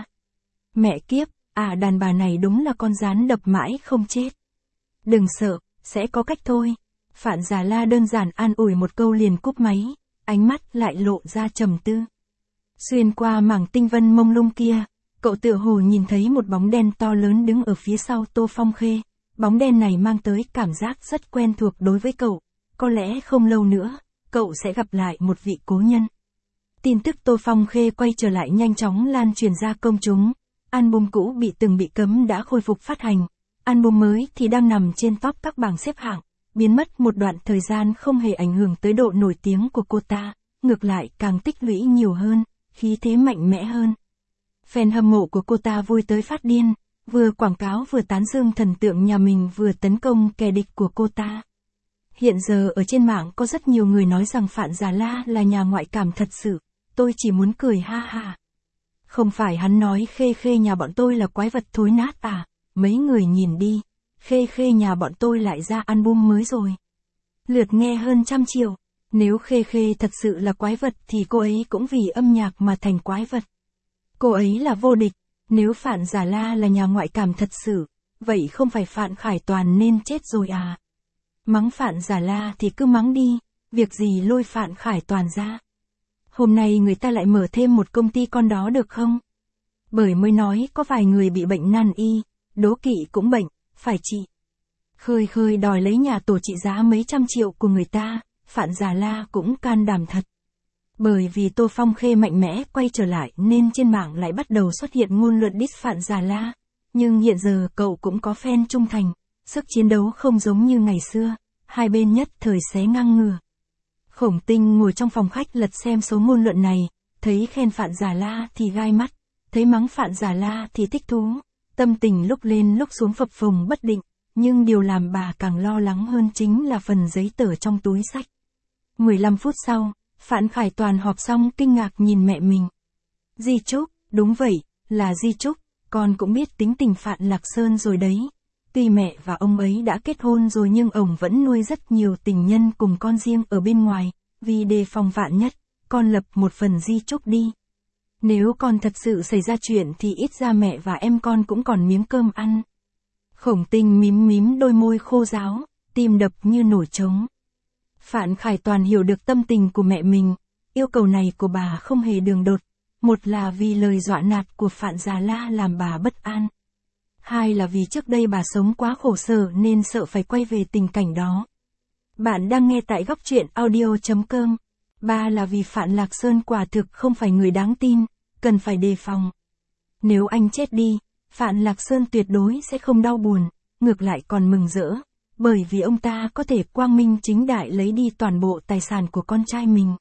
Mẹ kiếp, à đàn bà này đúng là con rắn đập mãi không chết. Đừng sợ, sẽ có cách thôi. Phạn Già La đơn giản an ủi một câu liền cúp máy, ánh mắt lại lộ ra trầm tư. Xuyên qua mảng tinh vân mông lung kia, cậu tựa hồ nhìn thấy một bóng đen to lớn đứng ở phía sau Tô Phong Khê. Bóng đen này mang tới cảm giác rất quen thuộc đối với cậu, có lẽ không lâu nữa, cậu sẽ gặp lại một vị cố nhân. Tin tức Tô Phong Khê quay trở lại nhanh chóng lan truyền ra công chúng, album cũ bị từng bị cấm đã khôi phục phát hành, album mới thì đang nằm trên top các bảng xếp hạng, biến mất một đoạn thời gian không hề ảnh hưởng tới độ nổi tiếng của cô ta, ngược lại càng tích lũy nhiều hơn, khí thế mạnh mẽ hơn. Fan hâm mộ của cô ta vui tới phát điên, vừa quảng cáo vừa tán dương thần tượng nhà mình vừa tấn công kẻ địch của cô ta. Hiện giờ ở trên mạng có rất nhiều người nói rằng Phạn Già La là nhà ngoại cảm thật sự, tôi chỉ muốn cười ha ha. Không phải hắn nói Khê Khê nhà bọn tôi là quái vật thối nát à, mấy người nhìn đi, Khê Khê nhà bọn tôi lại ra album mới rồi. Lượt nghe hơn trăm triệu, nếu Khê Khê thật sự là quái vật thì cô ấy cũng vì âm nhạc mà thành quái vật. Cô ấy là vô địch, nếu Phạn Già La là nhà ngoại cảm thật sự, vậy không phải Phạn Khải Toàn nên chết rồi à? Mắng Phạn Già La thì cứ mắng đi, việc gì lôi Phạn Khải Toàn ra. Hôm nay người ta lại mở thêm một công ty con đó được không? Bởi mới nói có vài người bị bệnh nan y, đố kỵ cũng bệnh, phải trị. Khơi khơi đòi lấy nhà tổ trị giá mấy trăm triệu của người ta, Phạn Già La cũng can đảm thật. Bởi vì Tô Phong Khê mạnh mẽ quay trở lại nên trên mạng lại bắt đầu xuất hiện ngôn luận diss Phạn Già La. Nhưng hiện giờ cậu cũng có fan trung thành, sức chiến đấu không giống như ngày xưa, hai bên nhất thời xé ngang ngửa. Khổng Tinh ngồi trong phòng khách lật xem số ngôn luận này, thấy khen Phạn Già La thì gai mắt, thấy mắng Phạn Già La thì thích thú, tâm tình lúc lên lúc xuống phập phồng bất định, nhưng điều làm bà càng lo lắng hơn chính là phần giấy tờ trong túi sách. mười lăm phút sau, Phạn Khải Toàn họp xong kinh ngạc nhìn mẹ mình. Di chúc, đúng vậy, là di chúc, con cũng biết tính tình Phạn Lạc Sơn rồi đấy. Tuy mẹ và ông ấy đã kết hôn rồi nhưng ông vẫn nuôi rất nhiều tình nhân cùng con riêng ở bên ngoài, vì đề phòng vạn nhất, con lập một phần di chúc đi. Nếu con thật sự xảy ra chuyện thì ít ra mẹ và em con cũng còn miếng cơm ăn. Khổng Tinh mím mím đôi môi khô ráo, tim đập như nổi trống. Phạn Khải Toàn hiểu được tâm tình của mẹ mình, yêu cầu này của bà không hề đường đột, một là vì lời dọa nạt của Phạn Già La làm bà bất an. Hai là vì trước đây bà sống quá khổ sở nên sợ phải quay về tình cảnh đó. Bạn đang nghe tại góc truyện audio chấm com. Ba là vì Phạn Lạc Sơn quả thực không phải người đáng tin, cần phải đề phòng. Nếu anh chết đi, Phạn Lạc Sơn tuyệt đối sẽ không đau buồn, ngược lại còn mừng rỡ, bởi vì ông ta có thể quang minh chính đại lấy đi toàn bộ tài sản của con trai mình.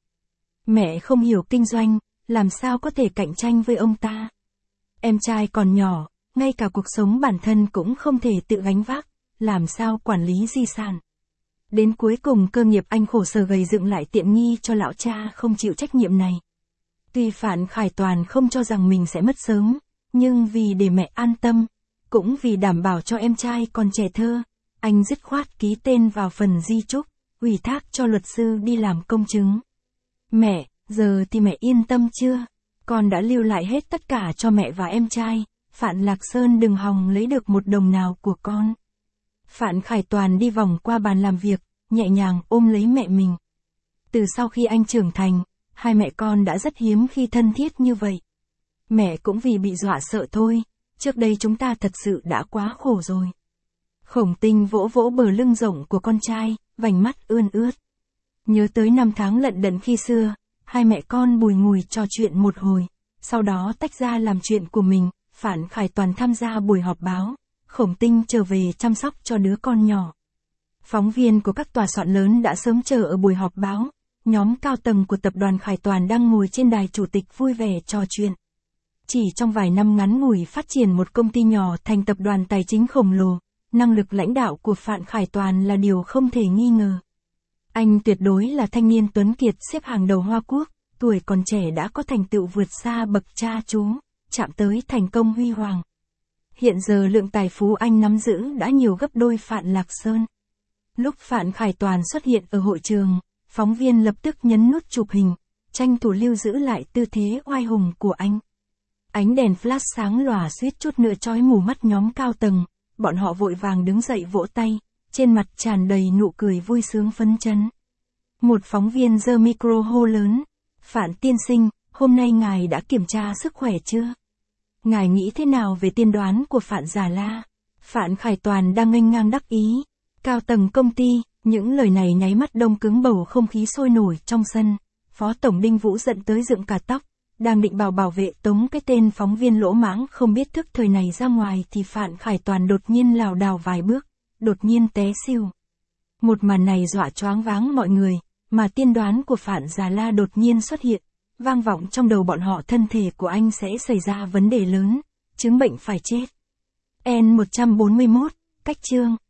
Mẹ không hiểu kinh doanh, làm sao có thể cạnh tranh với ông ta. Em trai còn nhỏ, ngay cả cuộc sống bản thân cũng không thể tự gánh vác, làm sao quản lý di sản. Đến cuối cùng cơ nghiệp anh khổ sở gầy dựng lại tiện nghi cho lão cha không chịu trách nhiệm này. Tuy Phạn Khải Toàn không cho rằng mình sẽ mất sớm, nhưng vì để mẹ an tâm, cũng vì đảm bảo cho em trai còn trẻ thơ, anh dứt khoát ký tên vào phần di chúc, ủy thác cho luật sư đi làm công chứng. Mẹ, giờ thì mẹ yên tâm chưa? Con đã lưu lại hết tất cả cho mẹ và em trai, Phạn Lạc Sơn đừng hòng lấy được một đồng nào của con. Phạn Khải Toàn đi vòng qua bàn làm việc, nhẹ nhàng ôm lấy mẹ mình. Từ sau khi anh trưởng thành, hai mẹ con đã rất hiếm khi thân thiết như vậy. Mẹ cũng vì bị dọa sợ thôi, trước đây chúng ta thật sự đã quá khổ rồi. Khổng Tinh vỗ vỗ bờ lưng rộng của con trai, vành mắt ươn ướt. Nhớ tới năm tháng lận đận khi xưa, hai mẹ con bùi ngùi trò chuyện một hồi, sau đó tách ra làm chuyện của mình. Phạn Khải Toàn tham gia buổi họp báo, Khổng Tinh trở về chăm sóc cho đứa con nhỏ. Phóng viên của các tòa soạn lớn đã sớm chờ ở buổi họp báo, nhóm cao tầng của tập đoàn Khải Toàn đang ngồi trên đài chủ tịch vui vẻ trò chuyện. Chỉ trong vài năm ngắn ngủi phát triển một công ty nhỏ thành tập đoàn tài chính khổng lồ, năng lực lãnh đạo của Phạm Khải Toàn là điều không thể nghi ngờ. Anh tuyệt đối là thanh niên tuấn kiệt xếp hàng đầu Hoa Quốc, tuổi còn trẻ đã có thành tựu vượt xa bậc cha chú, chạm tới thành công huy hoàng. Hiện giờ lượng tài phú anh nắm giữ đã nhiều gấp đôi Phạm Lạc Sơn. Lúc Phạm Khải Toàn xuất hiện ở hội trường, phóng viên lập tức nhấn nút chụp hình, tranh thủ lưu giữ lại tư thế oai hùng của anh. Ánh đèn flash sáng lòa suýt chút nữa chói mù mắt nhóm cao tầng, bọn họ vội vàng đứng dậy vỗ tay, trên mặt tràn đầy nụ cười vui sướng phấn chấn. Một phóng viên giơ micro hô lớn, Phạm tiên sinh, hôm nay ngài đã kiểm tra sức khỏe chưa? Ngài nghĩ thế nào về tiên đoán của Phạm Già La? Phạm Khải Toàn đang nghênh ngang đắc ý. Cao tầng công ty, những lời này nháy mắt đông cứng bầu không khí sôi nổi trong sân. Phó Tổng Đinh Vũ giận tới dựng cả tóc, đang định bảo bảo vệ tống cái tên phóng viên lỗ mãng không biết thức thời này ra ngoài thì Phạm Khải Toàn đột nhiên lảo đảo vài bước, đột nhiên té xỉu. Một màn này dọa choáng váng mọi người, mà tiên đoán của Phạm Già La đột nhiên xuất hiện, vang vọng trong đầu bọn họ thân thể của anh sẽ xảy ra vấn đề lớn, chứng bệnh phải chết. N một trăm bốn mươi mốt, cách chương.